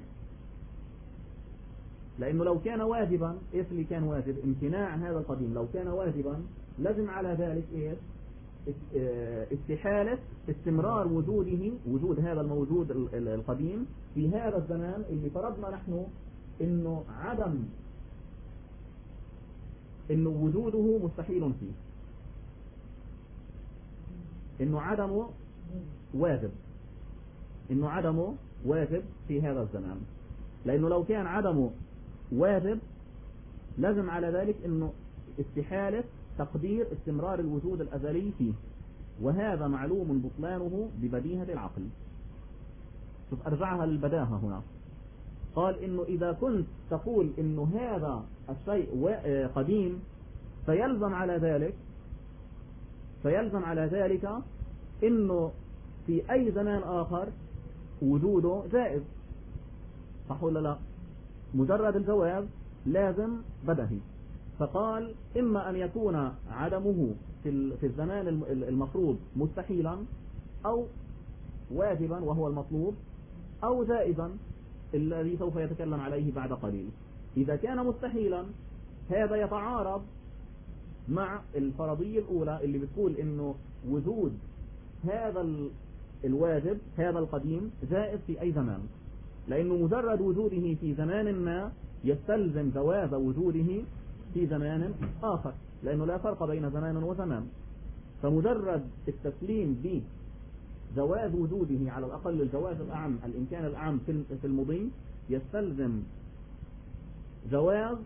لأنه لو كان واجبا، إيش اللي كان واجب؟ امتناع هذا القديم. لو كان واجبا لازم على ذلك إيش؟ استحالة استمرار وجود هذا الموجود القديم في هذا الزمان اللي فرضنا نحن إنه إنه وجوده مستحيل فيه، إنه عدمه واجب في هذا الزمان. لأنه لو كان عدمه واجب لازم على ذلك إنه استحالة تقدير استمرار الوجود الأزلي فيه، وهذا معلوم بطلانه ببديهة العقل. شوف أرجعها للبداهة هنا. قال إنه إذا كنت تقول إنه هذا الشيء قديم فيلزم على ذلك إنه في أي زمان آخر وجوده جائز، صح ولا لا؟ مجرد الجواز لازم بدهي. فقال إما أن يكون عدمه في الزمان المفروض مستحيلا أو واجبا وهو المطلوب أو جائزا الذي سوف يتكلم عليه بعد قليل. إذا كان مستحيلا هذا يتعارض مع الفرضية الأولى اللي بتقول إنه وجود هذا الواجب هذا القديم جائز في أي زمان، لأنه مجرد وجوده في زمان ما يستلزم جواز وجوده في زمان آخر، لأنه لا فرق بين زمان وزمان. فمجرد التسليم بجواز وجوده على الأقل الجواز الأعم الإمكان الأعم في المضي يستلزم جواز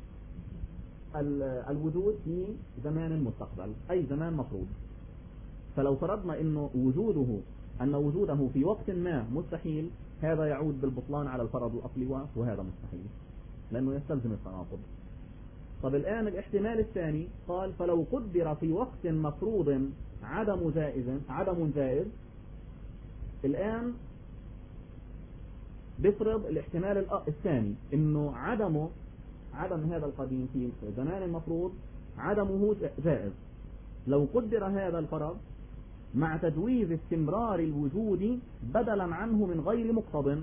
الوجود في زمان المستقبل أي زمان مفروض. فلو فرضنا أن وجوده في وقت ما مستحيل، هذا يعود بالبطلان على الفرض الأصلي وهذا مستحيل لأنه يستلزم التناقض. طب الآن الاحتمال الثاني قال فلو قدر في وقت مفروض عدم جائز. الآن بيفرض الاحتمال الثاني انه عدم هذا القديم في زمان المفروض عدمه جائز. لو قدر هذا الفرض مع تجويز استمرار الوجود بدلا عنه من غير مقتض،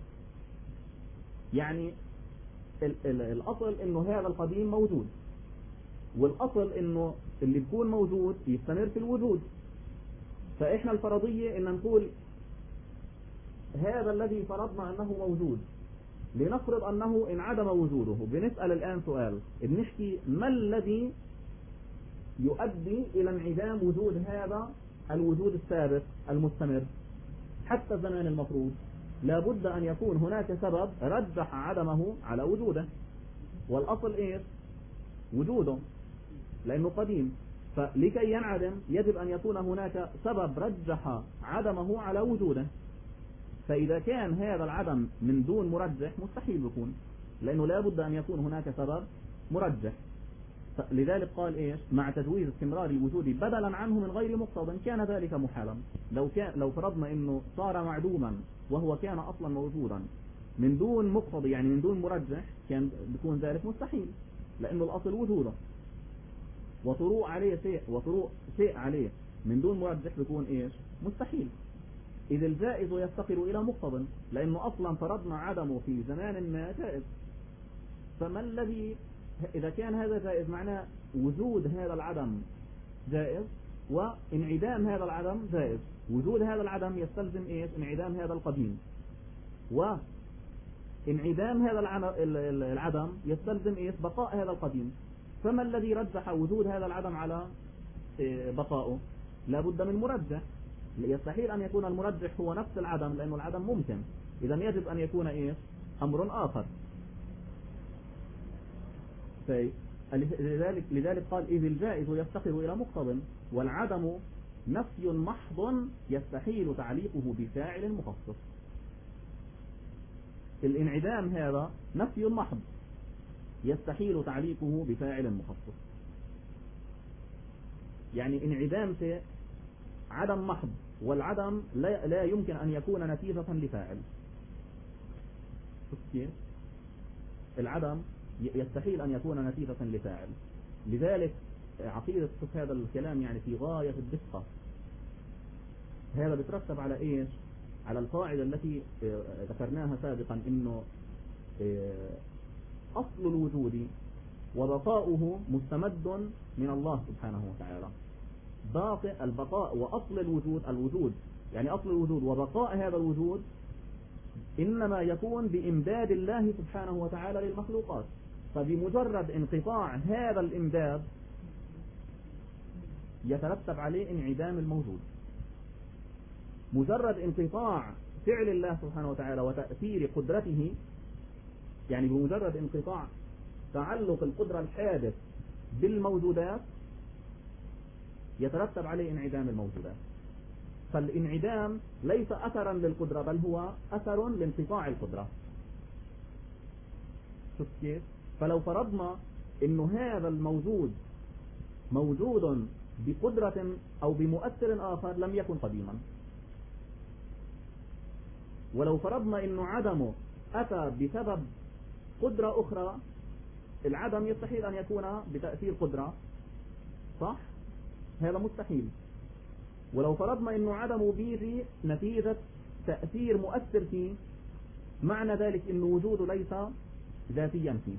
يعني الأصل إنه هذا القديم موجود، والأصل إنه اللي بيكون موجود يستمر في الوجود. فإحنا الفرضية إن نقول هذا الذي فرضنا أنه موجود، لنفرض أنه انعدم وجوده. بنسأل الآن سؤال، بنحكي ما الذي يؤدي إلى انعدام وجود هذا الوجود الثابت المستمر حتى الزمان المفروض؟ لابد أن يكون هناك سبب رجح عدمه على وجوده، والأصل إيه؟ وجوده لأنه قديم. فلكي ينعدم يجب أن يكون هناك سبب رجح عدمه على وجوده. فإذا كان هذا العدم من دون مرجح مستحيل يكون، لأنه لابد أن يكون هناك سبب مرجح. لذلك قال إيش؟ مع تجويز استمرار الوجود بدلا عنه من غير مقتض كان ذلك محالا. لو فرضنا إنه صار معدوما وهو كان أصلا موجودا من دون مقتضي، يعني من دون مرجح، كان بيكون ذلك مستحيل، لأنه الأصل وجوده. وطروء شيء عليه من دون مرجح بيكون إيش؟ مستحيل. إذ الجائز يفتقر إلى مقتض، لأنه أصلا فرضنا عدمه في زمان ما جائز. فما الذي إذا كان هذا جائز معناه وجود هذا العدم جائز، وانعدام هذا العدم جائز. وجود هذا العدم يستلزم إيش؟ انعدام هذا القديم، وانعدام هذا العدم يستلزم إيش؟ بقاء هذا القديم. فما الذي رجح وجود هذا العدم على بقائه؟ لابد من مرجح. يستحيل أن يكون المرجح هو نفس العدم، لأنه العدم ممكن. إذا يجب أن يكون إيش؟ أمر آخر. لذلك قال إذ الجائز يفتقر إلى مقتض، والعدم نفي محض يستحيل تعليقه بفاعل مخصص. الانعدام هذا نفي محض يستحيل تعليقه بفاعل مخصص. يعني انعدام شيء عدم محض، والعدم لا يمكن أن يكون نتيجة لفاعل. العدم يستحيل أن يكون نتيجة لفاعل. لذلك عقيدة هذا الكلام يعني في غاية الدقة. هذا بترتب على إيش؟ على القاعدة التي ذكرناها سابقا، إنه أصل الوجود وبقاؤه مستمد من الله سبحانه وتعالى. باقي البقاء وأصل الوجود يعني أصل الوجود وبقاء هذا الوجود إنما يكون بإمداد الله سبحانه وتعالى للمخلوقات. فبمجرد انقطاع هذا الإمداد يترتب عليه انعدام الموجود. مجرد انقطاع فعل الله سبحانه وتعالى وتأثير قدرته، يعني بمجرد انقطاع تعلق القدرة الحادث بالموجودات يترتب عليه انعدام الموجودات. فالانعدام ليس أثرا للقدرة، بل هو أثر لانقطاع القدرة. شوف كيف؟ فلو فرضنا إنه هذا الموجود موجود بقدرة أو بمؤثر آخر لم يكن قديما. ولو فرضنا إنه عدمه أتى بسبب قدرة أخرى، العدم يستحيل أن يكون بتأثير قدرة، صح؟ هذا مستحيل. ولو فرضنا إنه عدمه بيجي نتيجة تأثير مؤثر فيه، معنى ذلك إنه وجوده ليس ذاتيا فيه.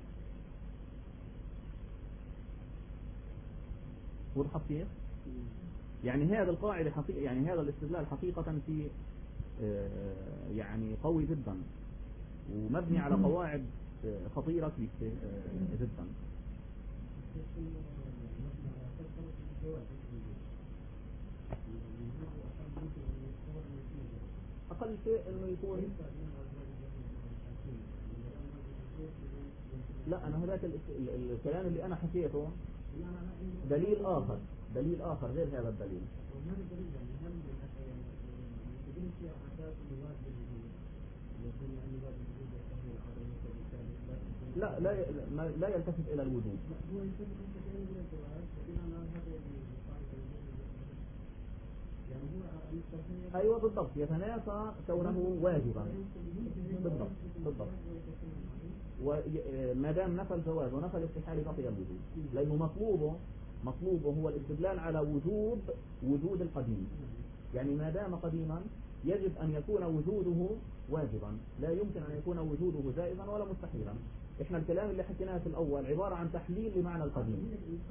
وضحت كيف؟ يعني هذا القاعدة يعني هذا الاستدلال حقيقة في يعني قوي جدا، ومبني على قواعد خطيرة جدا. أقل شيء إنه يكون، لا أنا هذاك الكلام اللي أنا حكيته دليل آخر غير هذا الدليل. لا يلتفت إلى الوجود. أيوة بالضبط، يتنافى كونه واجبا. بالضبط. وما دام نفى الجواز ونفى الاستحالة بقي الوجود، لأنه مطلوبه هو الاستدلال على وجود القديم. يعني ما دام قديما يجب أن يكون وجوده واجبا، لا يمكن أن يكون وجوده جائزا ولا مستحيلا. احنا الكلام اللي حكيناه في الأول عبارة عن تحليل لمعنى القديم.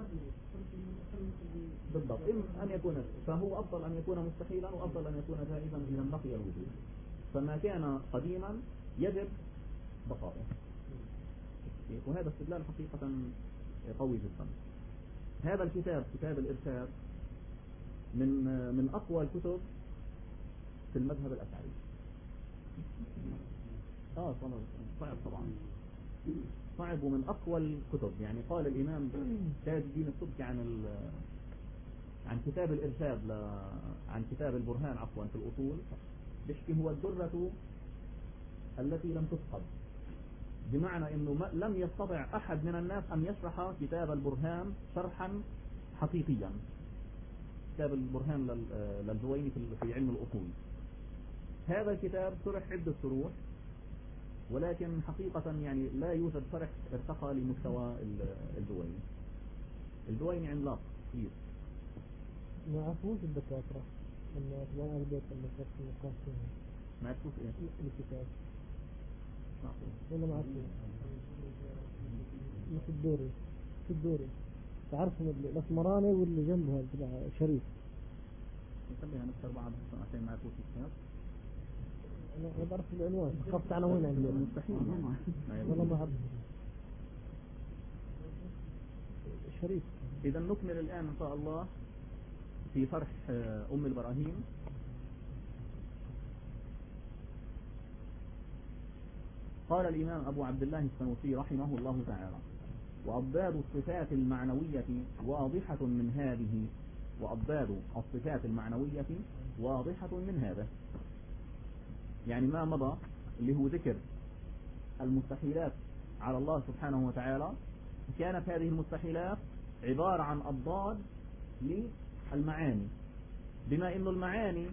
بالضبط، أن يكون، فهو أفضل أن يكون مستحيلا وأفضل أن يكون جائزا إذا بقي الوجود. فما كان قديما يجب بقائه. وهذا استدلال حقيقة قوي جدا. هذا الكتاب، كتاب الإرشاد، من أقوى الكتب في المذهب الأشعري. صعب طبعا، صعب ومن أقوى الكتب. يعني قال الإمام تاج الدين السبكي عن كتاب الإرشاد عن كتاب البرهان عفوا في الأصول، بيحكي هو الدرة التي لم تفقد، بمعنى أنه لم يستطع أحد من الناس أن يشرح كتاب البرهان شرحا حقيقيا. كتاب البرهان للجويني في علم الأصول، هذا الكتاب شرح عدة شروح، ولكن حقيقة يعني لا يوجد شرح ارتقى لمستوى الجويني عملاق كبير. ما عرفوش الدكاترة لما أتبعنا البيت لما كانت النقاش فيها. ما عرفوش إيه؟ الكتاب ولا ما عرفوش؟ مش الدوري تعرفهم الأسمراني واللي جنبها تبع شريف. نخليها نكتر بعض عشان ما عرفوش الكتاب. أنا بعرف العنوان، خفت عناوين عندي. مستحيل والله ما أعرف. شريف. إذا نكمل الآن إن شاء الله في شرح أم البراهين. قال الإمام أبو عبد الله السنوسي رحمه الله تعالى: وأضداد الصفات المعنوية واضحة من هذه، وأضداد الصفات المعنوية واضحة من هذا. يعني ما مضى اللي هو ذكر المستحيلات على الله سبحانه وتعالى، كانت هذه المستحيلات عبارة عن أضداد للمعاني، بما أن المعاني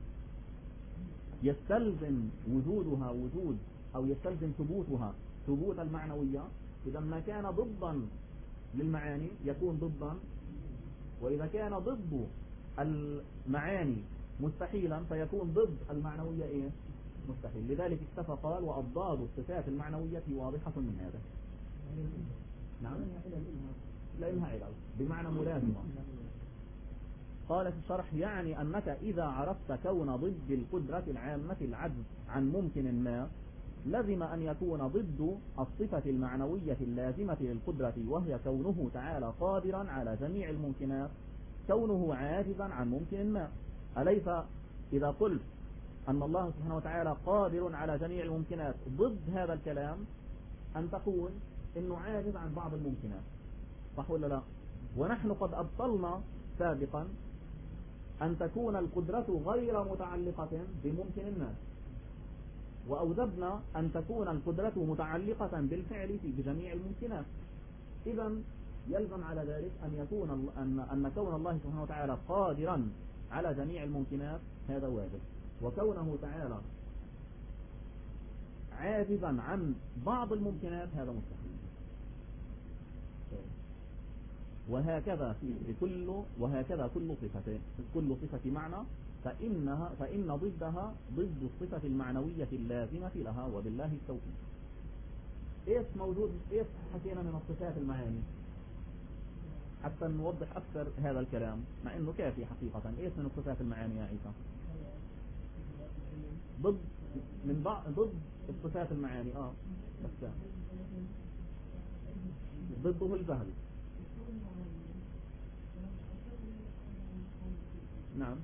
يستلزم وجودها وجود، أو يستلزم ثبوتها ثبوت المعنوية. إذا ما كان ضدا للمعاني يكون ضدا، وإذا كان ضد المعاني مستحيلا فيكون ضد المعنوية إيه؟ مستحيل. لذلك اكتفى قال: وأضداد الصفات المعنوية واضحة من هذا. نعم، لأنها علل بمعنى ملازمة. قال في الشرح: يعني أنك إذا عرفت كون ضد القدرة العامة العجز عن ممكن ما، لزم أن يكون ضد الصفة المعنوية اللازمة للقدرة، وهي كونه تعالى قادرا على جميع الممكنات، كونه عاجزا عن ممكن ما. أليس إذا قلت أن الله سبحانه وتعالى قادر على جميع الممكنات، ضد هذا الكلام أن تقول إنه عاجز عن بعض الممكنات، صح ولا لا؟ ونحن قد أبطلنا سابقا أن تكون القدرة غير متعلقة بممكن الناس، وأوجبنا أن تكون القدرة متعلقة بالفعل بجميع الممكنات. إذا يلزم على ذلك أن كون الله سبحانه وتعالى قادرا على جميع الممكنات هذا واجب، وكونه تعالى عاجزا عن بعض الممكنات هذا مستحيل. وهكذا كل صفة معنى فإن ضدها ضد الصفة المعنوية اللازمة لها، وبالله التوفيق. ايش موجود، ايش حكينا من الصفات المعاني حتى نوضح أكثر هذا الكلام، مع إنه كافي حقيقة. ايش من الصفات المعاني يا عيسى؟ ضد الصفات المعاني بس ضده الجهل. نعم.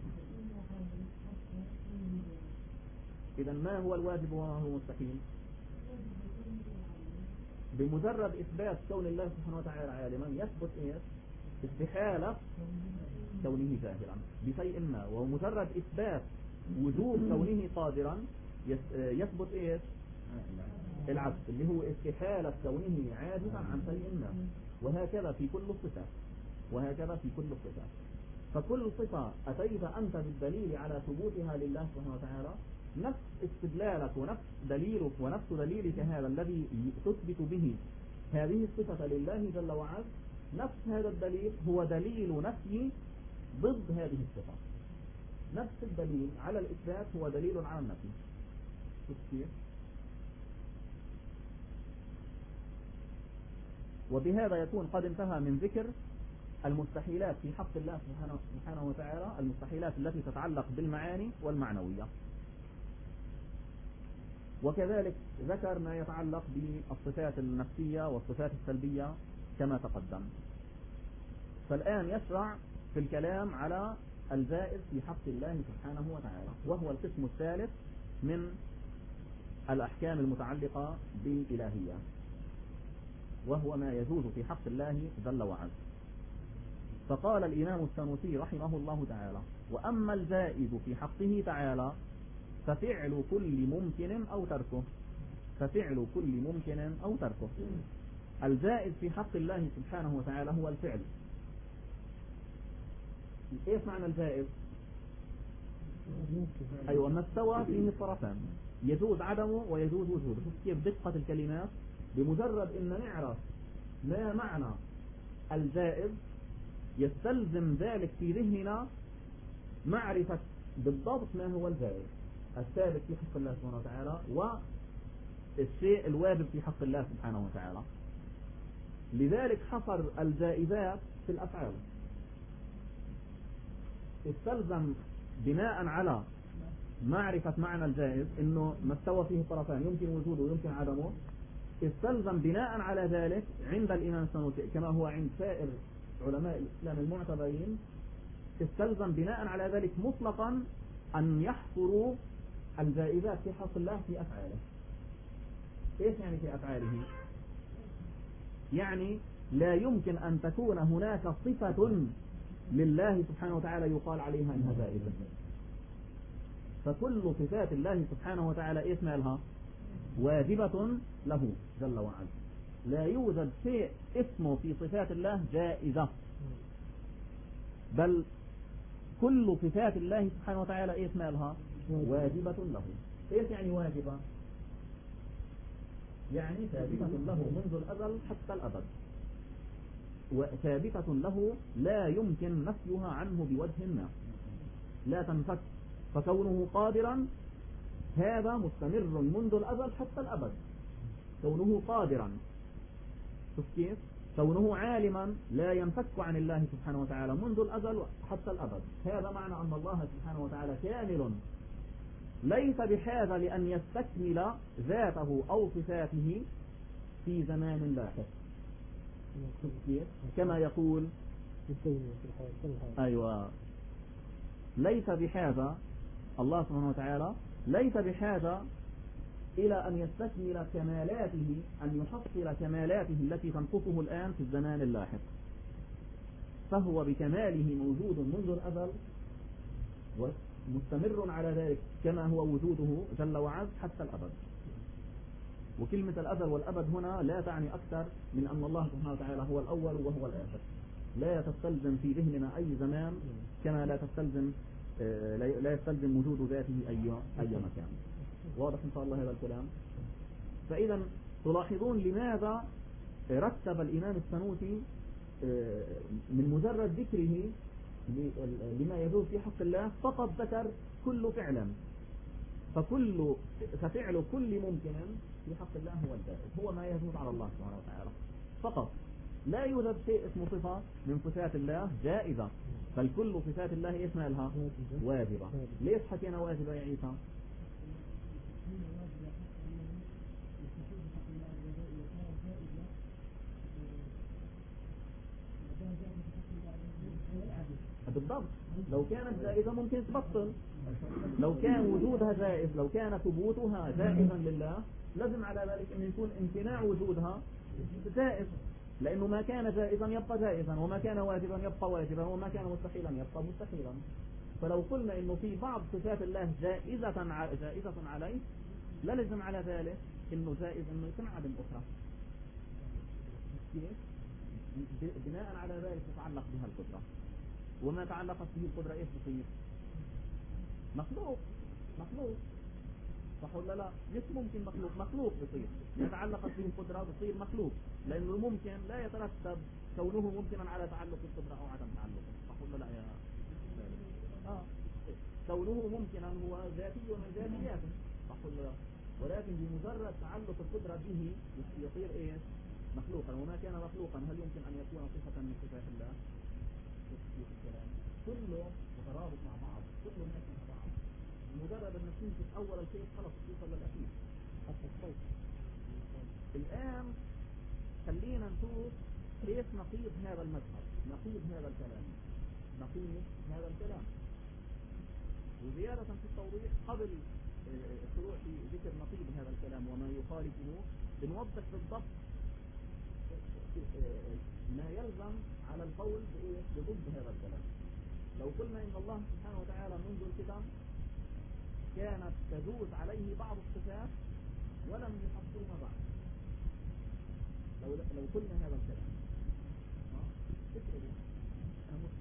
إذا ما هو الواجب وما هو المستحيل؟ بمجرد إثبات كون الله سبحانه وتعالى عالما يثبت إيش؟ استحالة كونه جاهلا بشيء ما، ومجرد إثبات وجود كونه قادرا يثبت إيش؟ العجز، اللي هو استحالة كونه عاجزا عن شيء ما. وهكذا في كل الصفات. فكل صفة أتيت أنت بالدليل على ثبوتها لله سبحانه وتعالى، نفس استدلالك ونفس دليلك ونفس دليلك هذا الذي تثبت به هذه الصفة لله جل وعلا، نفس هذا الدليل هو دليل نفي ضد هذه الصفة. نفس الدليل على الإثبات هو دليل على النفي. كيف؟ وبهذا يكون قد انتهى من ذكر المستحيلات في حق الله سبحانه وتعالى، المستحيلات التي تتعلق بالمعاني والمعنوية. وكذلك ذكر ما يتعلق بالصفات النفسية والصفات السلبية كما تقدم. فالآن يشرع في الكلام على الجائز في حق الله سبحانه وتعالى، وهو القسم الثالث من الأحكام المتعلقة بالإلهية، وهو ما يجوز في حق الله جل وعلا. فقال الإمام السنوسي رحمه الله تعالى: وأما الجائز في حقه تعالى ففعل كل ممكن أو تركه. ففعل كل ممكن أو تركه. الجائز في حق الله سبحانه وتعالى هو الفعل. ايش معنى الجائز؟ ايوه، ما استوى فيه الطرفان، يجوز عدمه ويجوز وجوده. شوف كيف دقة الكلمات. بمجرد ان نعرف ما معنى الجائز يستلزم ذلك في ذهننا معرفة بالضبط ما هو الجائز الثابت في حق الله سبحانه وتعالى والشيء الواجب في حق الله سبحانه وتعالى. لذلك حصر الجائزات في الأفعال. استلزم بناء على معرفة معنى الجائز انه ما استوى فيه الطرفان يمكن وجوده ويمكن عدمه. استلزم بناء على ذلك عند الإمام السنوسي كما هو عند سائر علماء الإسلام المعتبرين، استلزم بناء على ذلك مطلقا أن يحصروا الجائزات في حق الله في أفعاله. إيش يعني في أفعاله؟ يعني لا يمكن أن تكون هناك صفة لله سبحانه وتعالى يقال عليها إنها جائزة. فكل صفات الله سبحانه وتعالى إيش مالها؟ واجبة له جل وعلا. لا يوجد شيء اسمه في صفات الله جائزة، بل كل صفات الله سبحانه وتعالى إيش مالها؟ واجبة له. إيش يعني واجبة؟ يعني ثابتة له منذ الأزل حتى الأبد، وثابتة له لا يمكن نفيها عنه بوجه ما، لا تنفك. فكونه قادرا هذا مستمر منذ الأزل حتى الأبد، كونه قادرا. شوف كيف؟ كونه عالما لا ينفك عن الله سبحانه وتعالى منذ الأزل حتى الأبد. هذا معنى أن الله سبحانه وتعالى كامل، ليس بحاجة لأن يستكمل ذاته أو صفاته في زمان لاحق. كما يقول أيوة، ليس بحاجة الله سبحانه وتعالى ليس بحاجة إلى أن يستكمل كمالاته، أن يحصل كمالاته التي تنقصه الآن في الزمان اللاحق. فهو بكماله موجود منذ الأزل ومستمر على ذلك كما هو وجوده جل وعلا حتى الأبد. وكلمة الأزل والأبد هنا لا تعني أكثر من أن الله سبحانه وتعالى هو الأول وهو الآخر. لا تستلزم في ذهننا أي زمان، كما لا يستلزم وجود ذاته أي مكان. واضح إن شاء الله هذا الكلام؟ فإذا تلاحظون لماذا رتب الإمام السنوسي من مجرد ذكره لما يجوز في حق الله فقط ذكر كل فعل. ففعل كل ممكن في حق الله هو الجائز، هو ما يجوز على الله سبحانه وتعالى فقط. لا يوجد شيء اسمه صفة من صفات الله جائزة، بل كل صفات الله ايش مالها؟ واجبة. ليش حكينا واجبة يا عيسى؟ بالضبط، لو كانت جائزة ممكن تبطل. لو كان وجودها جائز، لو كان ثبوتها جائزا لله، لازم على ذلك أن يكون امتناع وجودها جائز، لأنه ما كان جائزا يبقى جائزا، وما كان واجبا يبقى واجبا، وما كان مستحيلا يبقى مستحيلا. فلو قلنا إنه في بعض صفات الله جائزة عليه، لازم على ذلك إنه جائز إنه تنعدم أخرى. بناء على ذلك تتعلق بها القدرة. وما تعلقت به القدرة ايش بصير؟ مخلوق. صح ولا لا؟ مش ممكن مخلوق بصير. ما تعلقت به القدرة بصير مخلوق، لأنه ممكن لا يترتب كونه ممكنا على تعلق القدرة أو عدم تعلقه. صح ولا لا يا كونه ممكنا هو ذاتي من ذاتياته. صح ولا لا؟ ولكن بمجرد تعلق القدرة به يصير ايش؟ مخلوقا. وما كان مخلوقا هل يمكن أن يكون صفة من صفات الله؟ الكلام كله مترابط مع بعض، كله ماشي مع بعض. بمجرد أن تمسك أول شيء خلص توصل للأخير حتى الصوت. الآن خلينا نشوف كيف نقيض هذا المذهب، نقيض هذا الكلام. وزيادة في التوضيح قبل الشروع في ذكر نقيض هذا الكلام وما يخالفه، بنوضح بالضبط ما يلزم على القول بضد هذا الكلام. لو قلنا إن الله سبحانه وتعالى منذ القدم كانت تجوز عليه بعض الصفات ولم يحصلها بعد، لو قلنا هذا الكلام، فكرة أنا